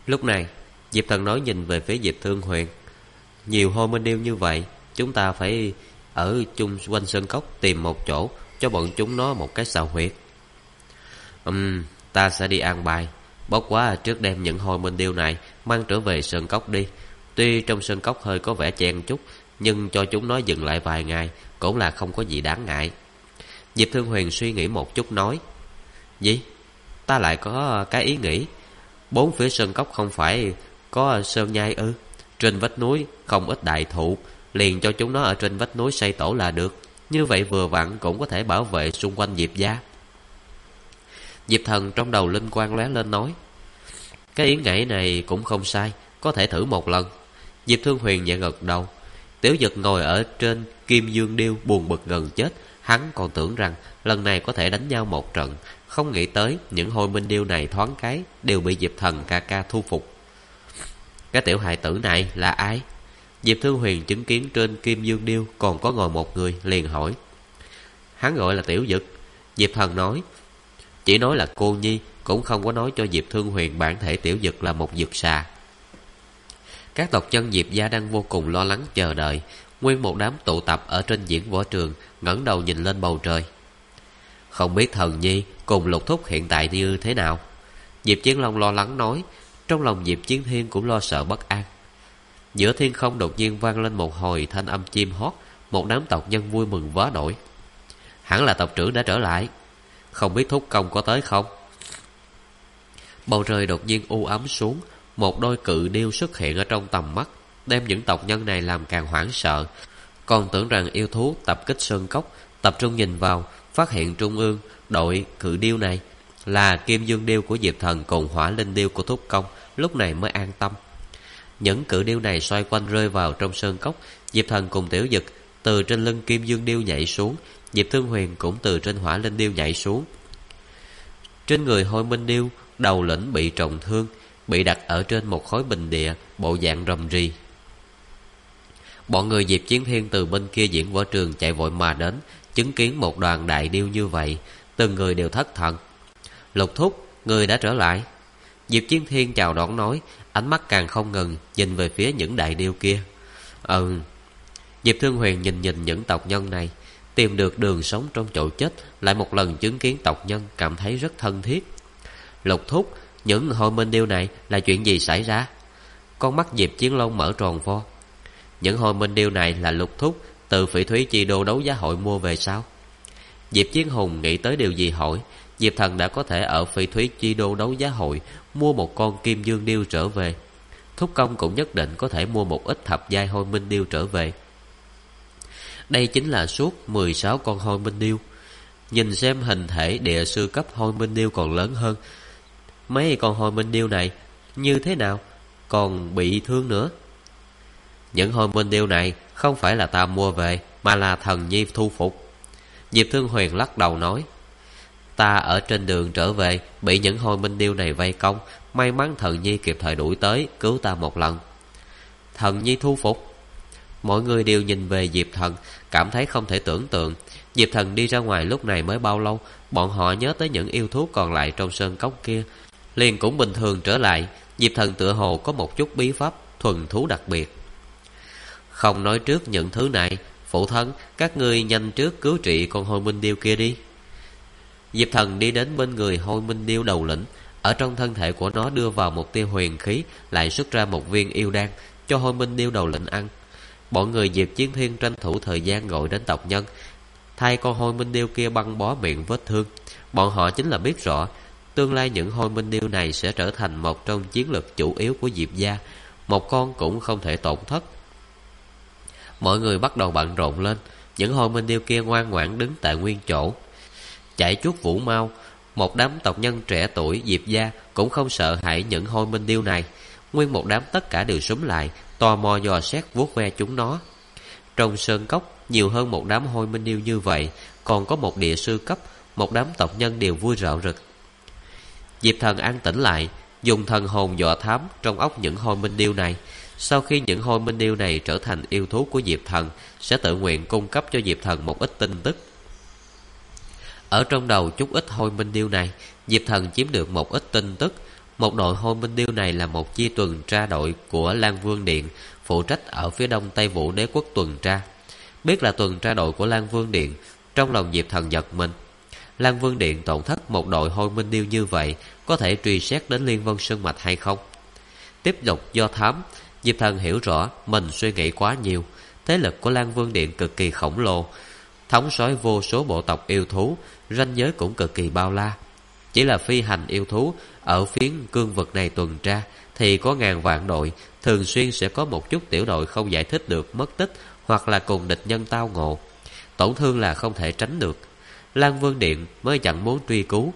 Lúc này Diệp Thần nói nhìn về phía Diệp Thương Huyền: nhiều hôi minh điêu như vậy, chúng ta phải ở chung quanh sơn cốc tìm một chỗ cho bọn chúng nó một cái xào huyệt. Ta sẽ đi an bài. Bất quá trước đem những hôi minh điêu này mang trở về sơn cốc đi. Tuy trong sơn cốc hơi có vẻ chen chút, nhưng cho chúng nó dừng lại vài ngày cũng là không có gì đáng ngại. Diệp Thương Huyền suy nghĩ một chút nói: gì? Ta lại có cái ý nghĩ. Bốn phía sơn cốc không phải có sơn nhai ư? Trên vách núi không ít đại thụ, liền cho chúng nó ở trên vách núi xây tổ là được. Như vậy vừa vặn cũng có thể bảo vệ xung quanh Diệp gia. Diệp Thần trong đầu linh quang lóe lên nói: cái ý nghĩ này cũng không sai, có thể thử một lần. Diệp Thương Huyền nhẹ gật đầu. Tiểu Dực ngồi ở trên Kim Dương Điêu buồn bực gần chết. Hắn còn tưởng rằng lần này có thể đánh nhau một trận, không nghĩ tới những hôi minh điêu này thoáng cái đều bị Diệp Thần ca ca thu phục. Cái tiểu hài tử này là ai? Diệp Thương Huyền chứng kiến trên Kim Dương Điêu còn có ngồi một người, liền hỏi. Hắn gọi là Tiểu Dực. Diệp Thần nói. Chỉ nói là cô nhi, cũng không có nói cho Diệp Thương Huyền bản thể Tiểu Dực là một dực xà. Các tộc nhân Diệp gia đang vô cùng lo lắng chờ đợi. Nguyên một đám tụ tập ở trên diễn võ trường, ngẩng đầu nhìn lên bầu trời. Không biết Thần Nhi cùng Lục Thúc hiện tại như thế nào? Diệp Chiến Long lo lắng nói. Trong lòng Diệp Chiến Thiên cũng lo sợ bất an. Giữa thiên không đột nhiên vang lên một hồi thanh âm chim hót. Một đám tộc nhân vui mừng vá nổi. Hẳn là tộc trưởng đã trở lại. Không biết Thúc Công có tới không? Bầu trời đột nhiên u ám xuống. Một đôi cự điêu xuất hiện ở trong tầm mắt, đem những tộc nhân này làm càng hoảng sợ. Còn tưởng rằng yêu thú tập kích sơn cốc. Tập trung nhìn vào, phát hiện trung ương đội cự điêu này là Kim Dương Điêu của Diệp Thần cùng Hỏa Linh Điêu của Thúc Công, lúc này mới an tâm. Những cự điêu này xoay quanh rơi vào trong sơn cốc. Diệp Thần cùng Tiểu Dực từ trên lưng Kim Dương Điêu nhảy xuống. Diệp Thương Huyền cũng từ trên Hỏa Linh Điêu nhảy xuống. Trên người hôi minh điêu, đầu lĩnh bị trọng thương, bị đặt ở trên một khối bình địa, bộ dạng rầm rì. Bọn người Diệp Chiến Thiên từ bên kia diễn võ trường chạy vội mà đến, chứng kiến một đoàn đại điêu như vậy, từng người đều thất thần. Lục Thúc, người đã trở lại. Diệp Chiến Thiên chào đón nói, ánh mắt càng không ngừng nhìn về phía những đại điêu kia. Diệp Thương Huyền nhìn những tộc nhân này, tìm được đường sống trong chỗ chết, lại một lần chứng kiến tộc nhân, cảm thấy rất thân thiết. Lục Thúc, những hôi minh điêu này là chuyện gì xảy ra? Con mắt Diệp Chiến Long mở tròn vo. Những hôi minh điêu này là Lục Thúc từ Phỉ Thúy Chi Đô đấu giá hội mua về sao? Diệp Chiến Hùng nghĩ tới điều gì hỏi. Diệp Thần đã có thể ở Phỉ Thúy Chi Đô đấu giá hội mua một con Kim Dương Điêu trở về. Thúc Công cũng nhất định có thể mua một ít thập giai hôi minh điêu trở về. Đây chính là suốt 16 con hôi minh điêu. Nhìn xem hình thể địa sư cấp hôi minh điêu còn lớn hơn. Mấy con hôi minh điêu này như thế nào? Còn bị thương nữa. Những hôi minh điêu này không phải là ta mua về, mà là Thần Nhi thu phục. Diệp Thương Huyền lắc đầu nói. Ta ở trên đường trở về, bị những hôi minh điêu này vây công. May mắn Thần Nhi kịp thời đuổi tới, cứu ta một lần. Thần Nhi thu phục. Mọi người đều nhìn về Diệp Thần, cảm thấy không thể tưởng tượng. Diệp Thần đi ra ngoài lúc này mới bao lâu, bọn họ nhớ tới những yêu thú còn lại trong sơn cốc kia, liền cũng bình thường trở lại. Diệp Thần tựa hồ có một chút bí pháp thuần thú đặc biệt. Không nói trước những thứ này, phụ thân, các ngươi nhanh trước cứu trị con hôi minh điêu kia đi. Diệp Thần đi đến bên người hôi minh điêu đầu lĩnh, ở trong thân thể của nó đưa vào một tia huyền khí, lại xuất ra một viên yêu đan cho hôi minh điêu đầu lĩnh ăn. Bọn người Diệp Chiến Thiên tranh thủ thời gian gọi đến tộc nhân, thay con hôi minh điêu kia băng bó miệng vết thương. Bọn họ chính là biết rõ tương lai những hôi minh điêu này sẽ trở thành một trong chiến lược chủ yếu của Diệp gia, một con cũng không thể tổn thất. Mọi người bắt đầu bận rộn lên. Những hôi minh điêu kia ngoan ngoãn đứng tại nguyên chỗ. Chạy chuốt vũ mau, một đám tộc nhân trẻ tuổi Diệp gia cũng không sợ hãi những hôi minh điêu này. Nguyên một đám tất cả đều xúm lại, tò mò dò xét vuốt ve chúng nó. Trong sơn cốc nhiều hơn một đám hôi minh điêu như vậy, còn có một địa sư cấp, một đám tộc nhân đều vui rạo rực. Diệp Thần an tĩnh lại, dùng thần hồn dò thám trong óc những hôi minh điêu này. Sau khi những hôi minh điêu này trở thành yêu thú của Diệp Thần, sẽ tự nguyện cung cấp cho Diệp Thần một ít tin tức. Ở trong đầu chút ít hôi minh điêu này, Diệp Thần chiếm được một ít tin tức. Một đội hôi minh điêu này là một chi tuần tra đội của Lan Vương Điện, phụ trách ở phía đông Tây Vũ Đế quốc tuần tra. Biết là tuần tra đội của Lan Vương Điện, trong lòng Diệp Thần giật mình. Lan Vương Điện tổn thất một đội hôi minh điêu như vậy, có thể truy xét đến Liên Vân Sơn Mạch hay không? Tiếp tục do thám, Diệp Thần hiểu rõ mình suy nghĩ quá nhiều. Thế lực của Lan Vương Điện cực kỳ khổng lồ, thống soái vô số bộ tộc yêu thú, ranh giới cũng cực kỳ bao la. Chỉ là phi hành yêu thú ở phiến cương vực này tuần tra thì có ngàn vạn đội, thường xuyên sẽ có một chút tiểu đội không giải thích được mất tích, hoặc là cùng địch nhân tao ngộ. Tổn thương là không thể tránh được. Lan Vương Điện mới chẳng muốn truy cứu.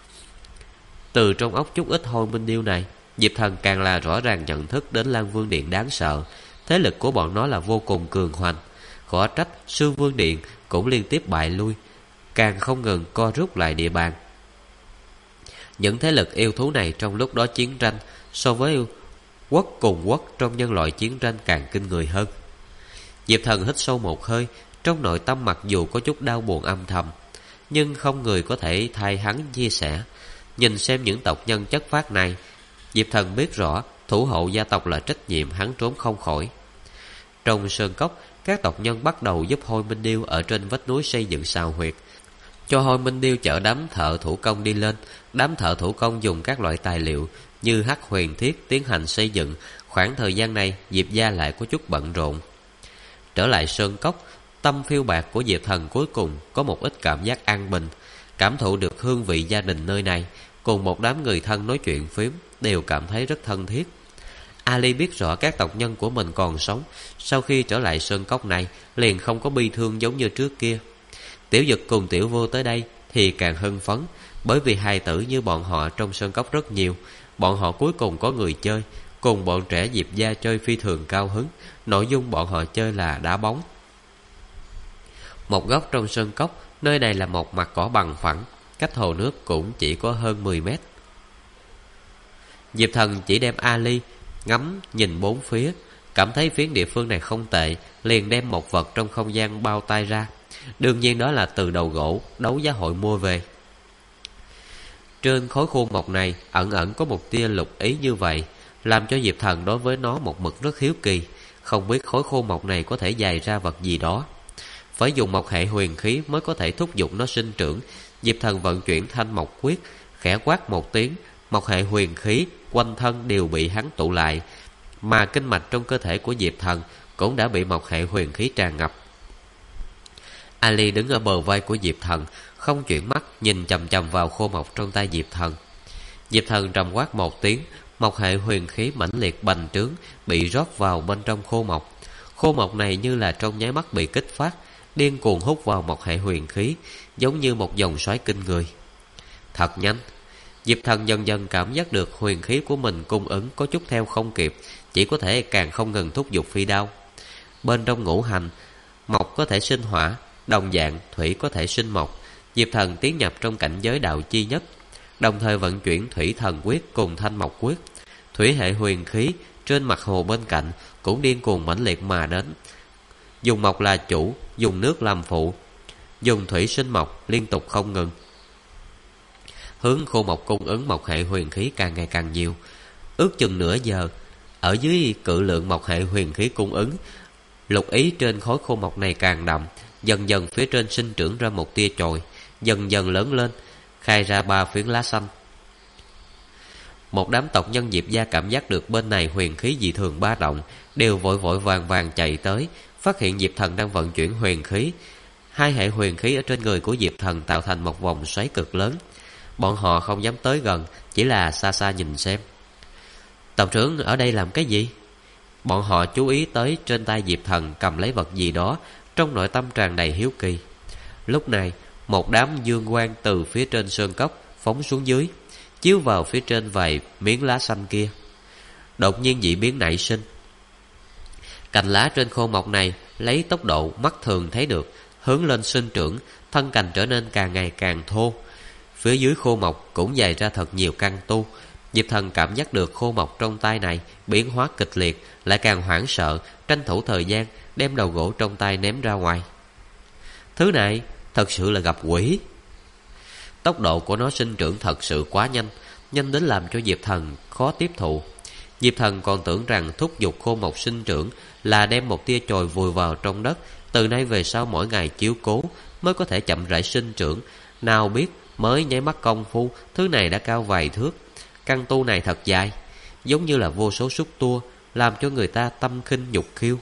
Từ trong óc chút ít hôi minh điêu này, Diệp Thần càng là rõ ràng nhận thức đến Lan Vương Điện đáng sợ. Thế lực của bọn nó là vô cùng cường hoành. Khó trách Sương Vương Điện cũng liên tiếp bại lui, càng không ngừng co rút lại địa bàn. Những thế lực yêu thú này trong lúc đó chiến tranh so với quốc cùng quốc trong nhân loại chiến tranh càng kinh người hơn. Diệp Thần hít sâu một hơi, trong nội tâm mặc dù có chút đau buồn âm thầm, nhưng không người có thể thay hắn chia sẻ. Nhìn xem những tộc nhân chất phác này, Diệp Thần biết rõ thủ hộ gia tộc là trách nhiệm hắn trốn không khỏi. Trong sơn cốc, các tộc nhân bắt đầu giúp hôi minh điêu ở trên vách núi xây dựng sào huyệt, cho hôi minh điêu chở đám thợ thủ công đi lên. Đám thợ thủ công dùng các loại tài liệu như hắc huyền thiết tiến hành xây dựng. Khoảng thời gian này Diệp gia lại có chút bận rộn. Trở lại sơn cốc, tâm phiêu bạc của Diệp Thần cuối cùng có một ít cảm giác an bình. Cảm thụ được hương vị gia đình nơi này, cùng một đám người thân nói chuyện phím, đều cảm thấy rất thân thiết. Ali biết rõ các tộc nhân của mình còn sống, sau khi trở lại sơn cốc này liền không có bi thương giống như trước kia. Tiểu Dực cùng Tiểu Vô tới đây thì càng hưng phấn, bởi vì hài tử như bọn họ trong sơn cốc rất nhiều. Bọn họ cuối cùng có người chơi, cùng bọn trẻ Diệp gia chơi phi thường cao hứng. Nội dung bọn họ chơi là đá bóng. Một góc trong sơn cốc, nơi này là một mặt cỏ bằng phẳng, cách hồ nước cũng chỉ có hơn 10 mét. Diệp Thần chỉ đem Ali ngắm nhìn bốn phía, cảm thấy phiến địa phương này không tệ, liền đem một vật trong không gian bao tay ra. Đương nhiên đó là từ đầu gỗ đấu giá hội mua về. Trên khối khuôn mộc này ẩn ẩn có một tia lục ý như vậy, làm cho Diệp Thần đối với nó một mực rất hiếu kỳ. Không biết khối khô mộc này có thể dài ra vật gì đó. Phải dùng mộc hệ huyền khí mới có thể thúc giục nó sinh trưởng. Diệp Thần vận chuyển thanh mộc quyết, khẽ quát một tiếng, mộc hệ huyền khí quanh thân đều bị hắn tụ lại, mà kinh mạch trong cơ thể của Diệp Thần cũng đã bị mộc hệ huyền khí tràn ngập. Ali đứng ở bờ vai của Diệp Thần, không chuyển mắt nhìn chằm chằm vào khô mộc trong tay Diệp Thần. Diệp Thần trầm quát một tiếng, mộc hệ huyền khí mãnh liệt bành trướng, bị rót vào bên trong khô mộc. Khô mộc này như là trong nháy mắt bị kích phát, điên cuồng hút vào mộc hệ huyền khí, giống như một dòng xoáy kinh người. Thật nhanh. Diệp Thần dần dần cảm giác được huyền khí của mình cung ứng có chút theo không kịp, chỉ có thể càng không ngừng thúc giục phi đao. Bên trong ngũ hành, mộc có thể sinh hỏa, đồng dạng thủy có thể sinh mộc. Diệp Thần tiến nhập trong cảnh giới đạo chi nhất, đồng thời vận chuyển thủy thần quyết cùng thanh mộc quyết. Thủy hệ huyền khí trên mặt hồ bên cạnh cũng điên cuồng mãnh liệt mà đến. Dùng mộc là chủ, dùng nước làm phụ, dùng thủy sinh mộc liên tục không ngừng. Hướng khô mộc cung ứng mộc hệ huyền khí càng ngày càng nhiều. Ước chừng nửa giờ, ở dưới cự lượng mộc hệ huyền khí cung ứng, lục ý trên khối khô mộc này càng đậm. Dần dần phía trên sinh trưởng ra một tia chồi, dần dần lớn lên, khai ra 3 phiến lá xanh. Một đám tộc nhân Diệp gia cảm giác được bên này huyền khí dị thường ba động, đều vội vội vàng vàng chạy tới, phát hiện Diệp Thần đang vận chuyển huyền khí. Hai hệ huyền khí ở trên người của Diệp Thần tạo thành một vòng xoáy cực lớn. Bọn họ không dám tới gần, chỉ là xa xa nhìn xem. Tộc trưởng ở đây làm cái gì? Bọn họ chú ý tới trên tay Diệp Thần cầm lấy vật gì đó, trong nội tâm tràn đầy hiếu kỳ. Lúc này, một đám dương quang từ phía trên sơn cốc phóng xuống dưới, chiếu vào phía trên vài miếng lá xanh kia. Đột nhiên dị biến nảy sinh. Cành lá trên khô mộc này lấy tốc độ mắt thường thấy được hướng lên sinh trưởng, thân cành trở nên càng ngày càng thô. Phía dưới khô mộc cũng dày ra thật nhiều căn tu. Diệp Thần cảm giác được khô mộc trong tay này biến hóa kịch liệt, lại càng hoảng sợ, tranh thủ thời gian đem đầu gỗ trong tay ném ra ngoài. Thứ này thật sự là gặp quỷ. Tốc độ của nó sinh trưởng thật sự quá nhanh, nhanh đến làm cho Diệp Thần khó tiếp thụ. Diệp Thần còn tưởng rằng thúc giục khô mộc sinh trưởng là đem một tia chồi vùi vào trong đất, từ nay về sau mỗi ngày chiếu cố mới có thể chậm rãi sinh trưởng. Nào biết mới nháy mắt công phu, thứ này đã cao vài thước. Căn tu này thật dài, giống như là vô số xúc tua, làm cho người ta tâm khinh nhục khiêu.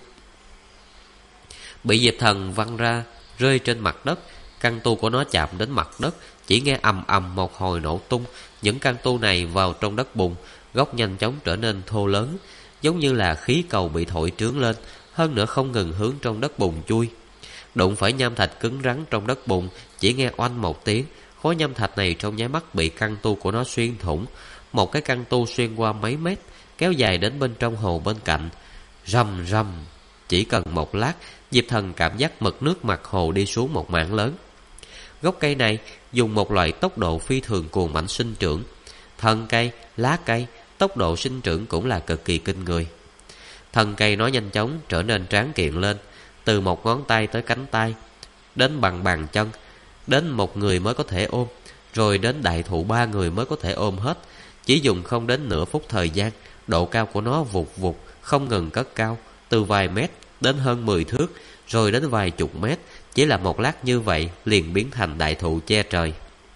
Bị Diệp Thần văng ra, rơi trên mặt đất. Căn tu của nó chạm đến mặt đất, chỉ nghe ầm ầm một hồi nổ tung. Những căn tu này vào trong đất bùn, gốc nhanh chóng trở nên thô lớn, giống như là khí cầu bị thổi trướng lên, hơn nữa không ngừng hướng trong đất bùn chui. Đụng phải nham thạch cứng rắn trong đất bùn, chỉ nghe oanh một tiếng, khối nham thạch này trong nháy mắt bị căn tu của nó xuyên thủng. Một cái căn tu xuyên qua mấy mét, kéo dài đến bên trong hồ bên cạnh. Rầm rầm, chỉ cần một lát, Diệp Thần cảm giác mực nước mặt hồ đi xuống một mảng lớn. Gốc cây này dùng một loại tốc độ phi thường cuồng mãnh sinh trưởng. Thân cây, lá cây, tốc độ sinh trưởng cũng là cực kỳ kinh người. Thân cây nó nhanh chóng trở nên tráng kiện lên, từ một ngón tay tới cánh tay, đến bằng bàn chân, đến một người mới có thể ôm, rồi đến đại thụ 3 người mới có thể ôm hết. Chỉ dùng không đến nửa phút thời gian, độ cao của nó vụt vụt không ngừng cất cao, từ vài mét đến hơn 10 thước, rồi đến vài chục mét. Chỉ là một lát như vậy liền biến thành đại thụ che trời.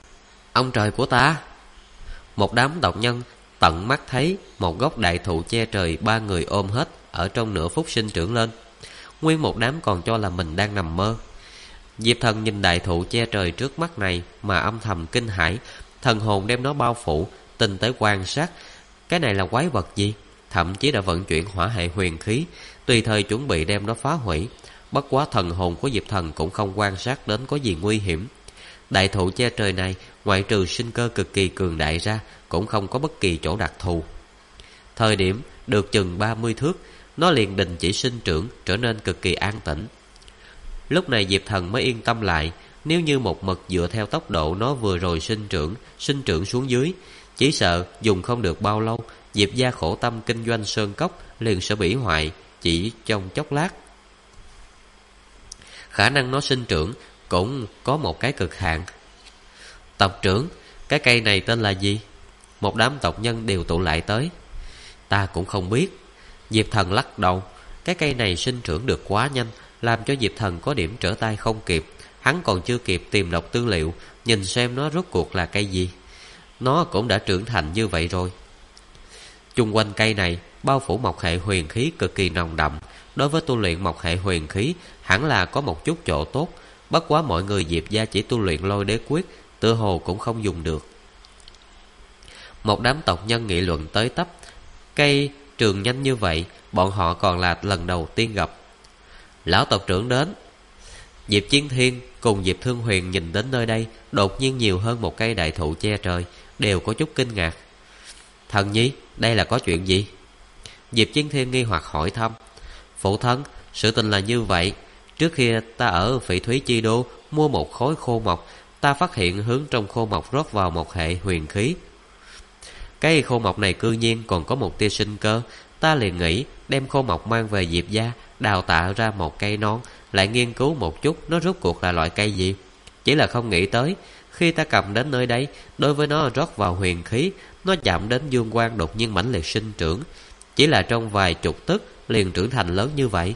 Ông trời của ta! Một đám tộc nhân tận mắt thấy một gốc đại thụ che trời 3 người ôm hết ở trong nửa phút sinh trưởng lên. Nguyên một đám còn cho là mình đang nằm mơ. Diệp Thần nhìn đại thụ che trời trước mắt này mà âm thầm kinh hãi. Thần hồn đem nó bao phủ, tinh tế quan sát. Cái này là quái vật gì? Thậm chí đã vận chuyển hỏa hệ huyền khí, tùy thời chuẩn bị đem nó phá hủy. Bất quá thần hồn của Diệp Thần cũng không quan sát đến có gì nguy hiểm. Đại thụ che trời này ngoại trừ sinh cơ cực kỳ cường đại ra, cũng không có bất kỳ chỗ đặc thù. Thời điểm được chừng 30 thước, nó liền đình chỉ sinh trưởng, trở nên cực kỳ an tĩnh. Lúc này Diệp Thần mới yên tâm lại. Nếu như một mực dựa theo tốc độ nó vừa rồi sinh trưởng xuống dưới, chỉ sợ dùng không được bao lâu, Diệp gia khổ tâm kinh doanh sơn cốc liền sẽ bị hoại chỉ trong chốc lát. Khả năng nó sinh trưởng cũng có một cái cực hạn. Tộc trưởng, cái cây này tên là gì? Một đám tộc nhân đều tụ lại tới. Ta cũng không biết. Diệp Thần lắc đầu. Cái cây này sinh trưởng được quá nhanh, làm cho Diệp Thần có điểm trở tay không kịp. Hắn còn chưa kịp tìm đọc tư liệu, nhìn xem nó rốt cuộc là cây gì. Nó cũng đã trưởng thành như vậy rồi. Chung quanh cây này bao phủ mộc hệ huyền khí cực kỳ nồng đậm. Đối với tu luyện mộc hệ huyền khí hẳn là có một chút chỗ tốt. Bất quá mọi người Diệp gia chỉ tu luyện lôi đế quyết, tựa hồ cũng không dùng được. Một đám tộc nhân nghị luận tới tấp. Cây trường nhanh như vậy, bọn họ còn là lần đầu tiên gặp. Lão tộc trưởng đến. Diệp Chiến Thiên cùng Diệp Thương Huyền nhìn đến nơi đây, đột nhiên nhiều hơn một cây đại thụ che trời, đều có chút kinh ngạc. Thần nhi, đây là có chuyện gì? Diệp Chiến Thiên nghi hoặc hỏi thăm. Phụ thân, sự tình là như vậy. Trước khi ta ở Phỉ Thúy Chi Đô mua một khối khô mộc, ta phát hiện hướng trong khô mộc rót vào một hệ huyền khí. Cái khô mộc này cư nhiên còn có một tia sinh cơ. Ta liền nghĩ đem khô mộc mang về Diệp gia, đào tạo ra một cây non, lại nghiên cứu một chút nó rốt cuộc là loại cây gì. Chỉ là không nghĩ tới, khi ta cầm đến nơi đây, đối với nó rót vào huyền khí, nó chạm đến dương quang đột nhiên mãnh liệt sinh trưởng. Chỉ là trong vài chục tức liền trưởng thành lớn như vậy.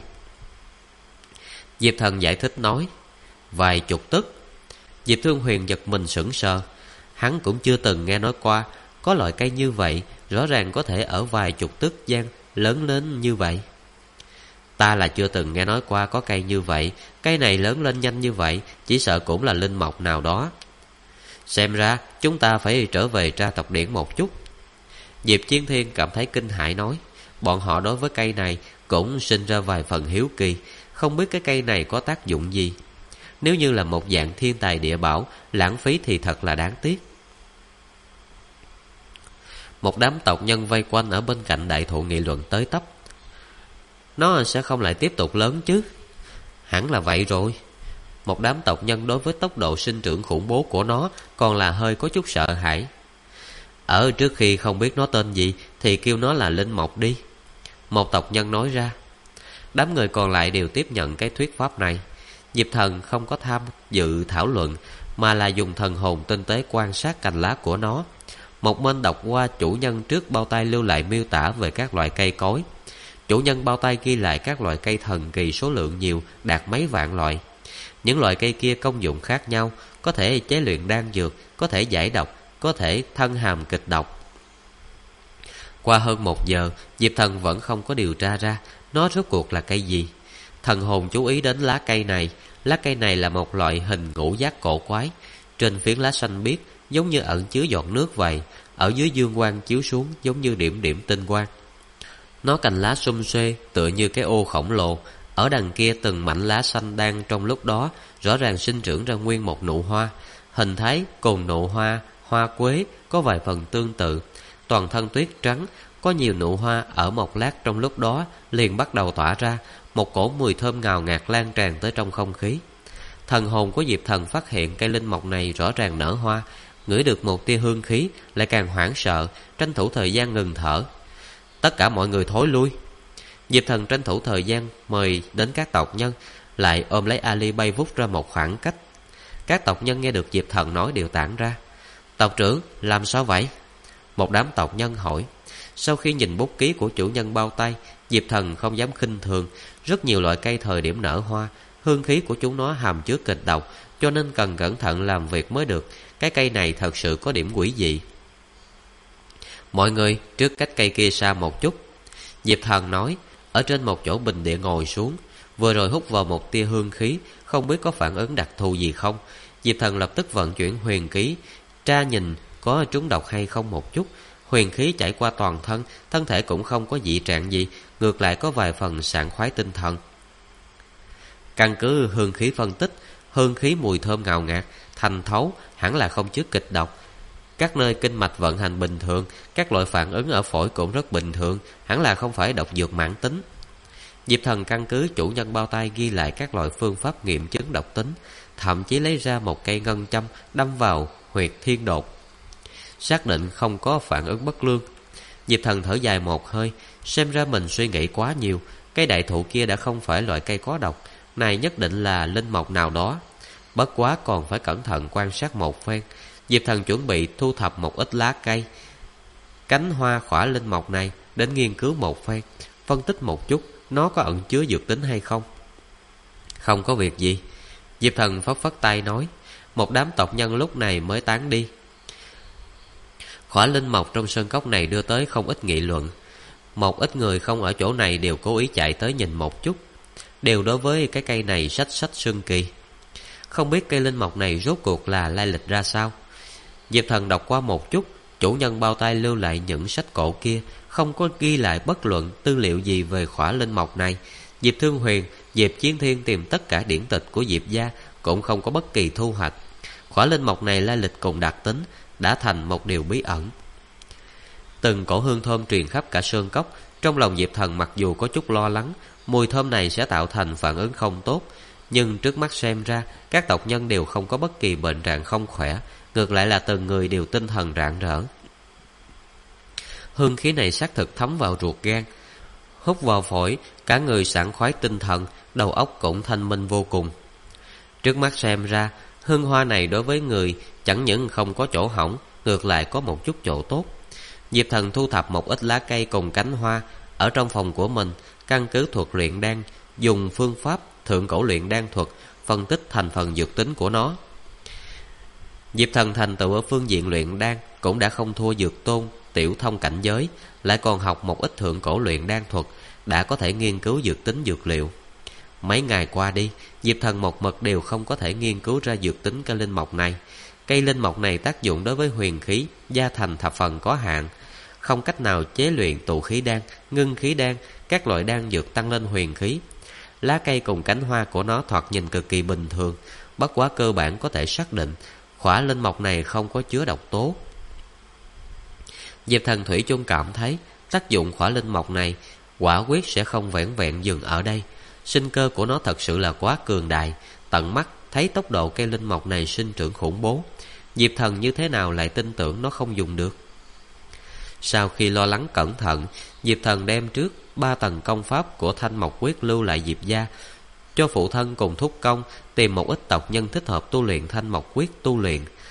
Diệp Thần giải thích nói. Vài chục tức? Diệp Thương Huyền giật mình sững sờ. Hắn cũng chưa từng nghe nói qua có loại cây như vậy, rõ ràng có thể ở vài chục tức gian lớn lên như vậy. Ta là chưa từng nghe nói qua có cây như vậy. Cây này lớn lên nhanh như vậy, chỉ sợ cũng là linh mộc nào đó. Xem ra chúng ta phải trở về tra tộc điển một chút. Diệp Chiến Thiên cảm thấy kinh hãi nói. Bọn họ đối với cây này cũng sinh ra vài phần hiếu kỳ, không biết cái cây này có tác dụng gì. Nếu như là một dạng thiên tài địa bảo, lãng phí thì thật là đáng tiếc. Một đám tộc nhân vây quanh ở bên cạnh đại thụ nghị luận tới tấp. Nó sẽ không lại tiếp tục lớn chứ? Hẳn là vậy rồi. Một đám tộc nhân đối với tốc độ sinh trưởng khủng bố của nó còn là hơi có chút sợ hãi. Ở trước khi không biết nó tên gì thì kêu nó là linh mộc đi. Một tộc nhân nói ra. Đám người còn lại đều tiếp nhận cái thuyết pháp này. Diệp Thần không có tham dự thảo luận, mà là dùng thần hồn tinh tế quan sát cành lá của nó. Một bên đọc qua chủ nhân trước bao tay lưu lại miêu tả về các loại cây cối. Chủ nhân bao tay ghi lại các loại cây thần kỳ số lượng nhiều, đạt mấy vạn loại. Những loại cây kia công dụng khác nhau, có thể chế luyện đan dược, có thể giải độc, có thể thân hàm kịch độc. Qua hơn 1 giờ, Diệp Thần vẫn không có điều tra ra nó rốt cuộc là cây gì. Thần hồn chú ý đến lá cây này. Lá cây này là một loại hình ngũ giác cổ quái. Trên phiến lá xanh biếc giống như ẩn chứa giọt nước vậy, ở dưới dương quang chiếu xuống giống như điểm điểm tinh quang. Nó cành lá xum xuê tựa như cái ô khổng lồ. Ở đằng kia từng mảnh lá xanh đang trong lúc đó rõ ràng sinh trưởng ra nguyên một nụ hoa. Hình thái cùng nụ hoa, hoa quế có vài phần tương tự. Toàn thân tuyết trắng, có nhiều nụ hoa ở một lát trong lúc đó liền bắt đầu tỏa ra. Một cổ mùi thơm ngào ngạt lan tràn tới trong không khí. Thần hồn của Diệp Thần phát hiện cây linh mộc này rõ ràng nở hoa. Ngửi được một tia hương khí lại càng hoảng sợ, tranh thủ thời gian ngừng thở. Tất cả mọi người thối lui. Diệp Thần tranh thủ thời gian mời đến các tộc nhân, lại ôm lấy Ali bay vút ra một khoảng cách. Các tộc nhân nghe được Diệp Thần nói đều tản ra. Tộc trưởng, làm sao vậy? Một đám tộc nhân hỏi. Sau khi nhìn bút ký của chủ nhân bao tay, Diệp Thần không dám khinh thường. Rất nhiều loại cây thời điểm nở hoa, hương khí của chúng nó hàm chứa kịch độc, cho nên cần cẩn thận làm việc mới được. Cái cây này thật sự có điểm quỷ dị. Mọi người trước cách cây kia xa một chút. Diệp Thần nói. Ở trên một chỗ bình địa ngồi xuống. Vừa rồi hút vào một tia hương khí, không biết có phản ứng đặc thù gì không. Diệp Thần lập tức vận chuyển huyền khí, tra nhìn có trúng độc hay không một chút. Huyền khí chảy qua toàn thân, thân thể cũng không có dị trạng gì, ngược lại có vài phần sảng khoái tinh thần. Căn cứ hương khí phân tích, hương khí mùi thơm ngào ngạt, thanh thấu, hẳn là không chứa kịch độc. Các nơi kinh mạch vận hành bình thường, các loại phản ứng ở phổi cũng rất bình thường, hẳn là không phải độc dược mãn tính. Diệp Thần căn cứ chủ nhân bao tay ghi lại các loại phương pháp nghiệm chứng độc tính, thậm chí lấy ra một cây ngân châm đâm vào huyệt thiên đột, xác định không có phản ứng bất lương. Diệp Thần thở dài một hơi, xem ra mình suy nghĩ quá nhiều. Cây đại thụ kia đã không phải loại cây có độc, này nhất định là linh mộc nào đó. Bất quá còn phải cẩn thận quan sát một phen. Diệp Thần chuẩn bị thu thập một ít lá cây, cánh hoa khỏa linh mộc này đến nghiên cứu một phen, phân tích một chút nó có ẩn chứa dược tính hay không. Không có việc gì, Diệp Thần phất phất tay nói. Một đám tộc nhân lúc này mới tán đi. Khỏa linh mộc trong sơn cốc này đưa tới không ít nghị luận. Một ít người không ở chỗ này đều cố ý chạy tới nhìn một chút, đều đối với cái cây này sách sách sưng kỳ. Không biết cây linh mộc này rốt cuộc là lai lịch ra sao. Diệp Thần đọc qua một chút, chủ nhân bao tay lưu lại những sách cổ kia không có ghi lại bất luận tư liệu gì về khỏa linh mộc này. Diệp Thương Huyền, Diệp Chiến Thiên tìm tất cả điển tịch của Diệp gia cũng không có bất kỳ thu hoạch. Khỏa linh mộc này lai lịch cùng đặc tính đã thành một điều bí ẩn. Từng cổ hương thơm truyền khắp cả sơn cốc. Trong lòng Diệp Thần mặc dù có chút lo lắng mùi thơm này sẽ tạo thành phản ứng không tốt, nhưng trước mắt xem ra các tộc nhân đều không có bất kỳ bệnh trạng không khỏe, ngược lại là từng người đều tinh thần rạng rỡ. Hương khí này xác thực thấm vào ruột gan, hút vào phổi, cả người sảng khoái tinh thần, đầu óc cũng thanh minh vô cùng. Trước mắt xem ra hương hoa này đối với người chẳng những không có chỗ hỏng, ngược lại có một chút chỗ tốt. Diệp Thần thu thập một ít lá cây cùng cánh hoa ở trong phòng của mình, căn cứ thuật luyện đan, dùng phương pháp thượng cổ luyện đan thuật phân tích thành phần dược tính của nó. Diệp Thần thành tựu ở phương diện luyện đan cũng đã không thua Dược Tôn, Tiểu Thông cảnh giới, lại còn học một ít thượng cổ luyện đan thuật, đã có thể nghiên cứu dược tính dược liệu. Mấy ngày qua đi, Diệp Thần một mực đều không có thể nghiên cứu ra dược tính cây linh mộc này. Cây linh mộc này tác dụng đối với huyền khí, gia thành thập phần có hạn, không cách nào chế luyện tụ khí đan, ngưng khí đan, các loại đan dược tăng lên huyền khí. Lá cây cùng cánh hoa của nó thoạt nhìn cực kỳ bình thường, bất quá cơ bản có thể xác định khỏa linh mộc này không có chứa độc tố. Diệp Thần thủy chung cảm thấy tác dụng khỏa linh mộc này quả quyết sẽ không vẻn vẹn dừng ở đây. Sinh cơ của nó thật sự là quá cường đại, tận mắt thấy tốc độ cây linh mộc này sinh trưởng khủng bố. Diệp Thần như thế nào lại tin tưởng nó không dùng được. Sau khi lo lắng cẩn thận, Diệp Thần đem trước 3 tầng công pháp của Thanh Mộc Quyết lưu lại Diệp gia, cho phụ thân cùng thúc công tìm một ít tộc nhân thích hợp tu luyện Thanh Mộc Quyết tu luyện.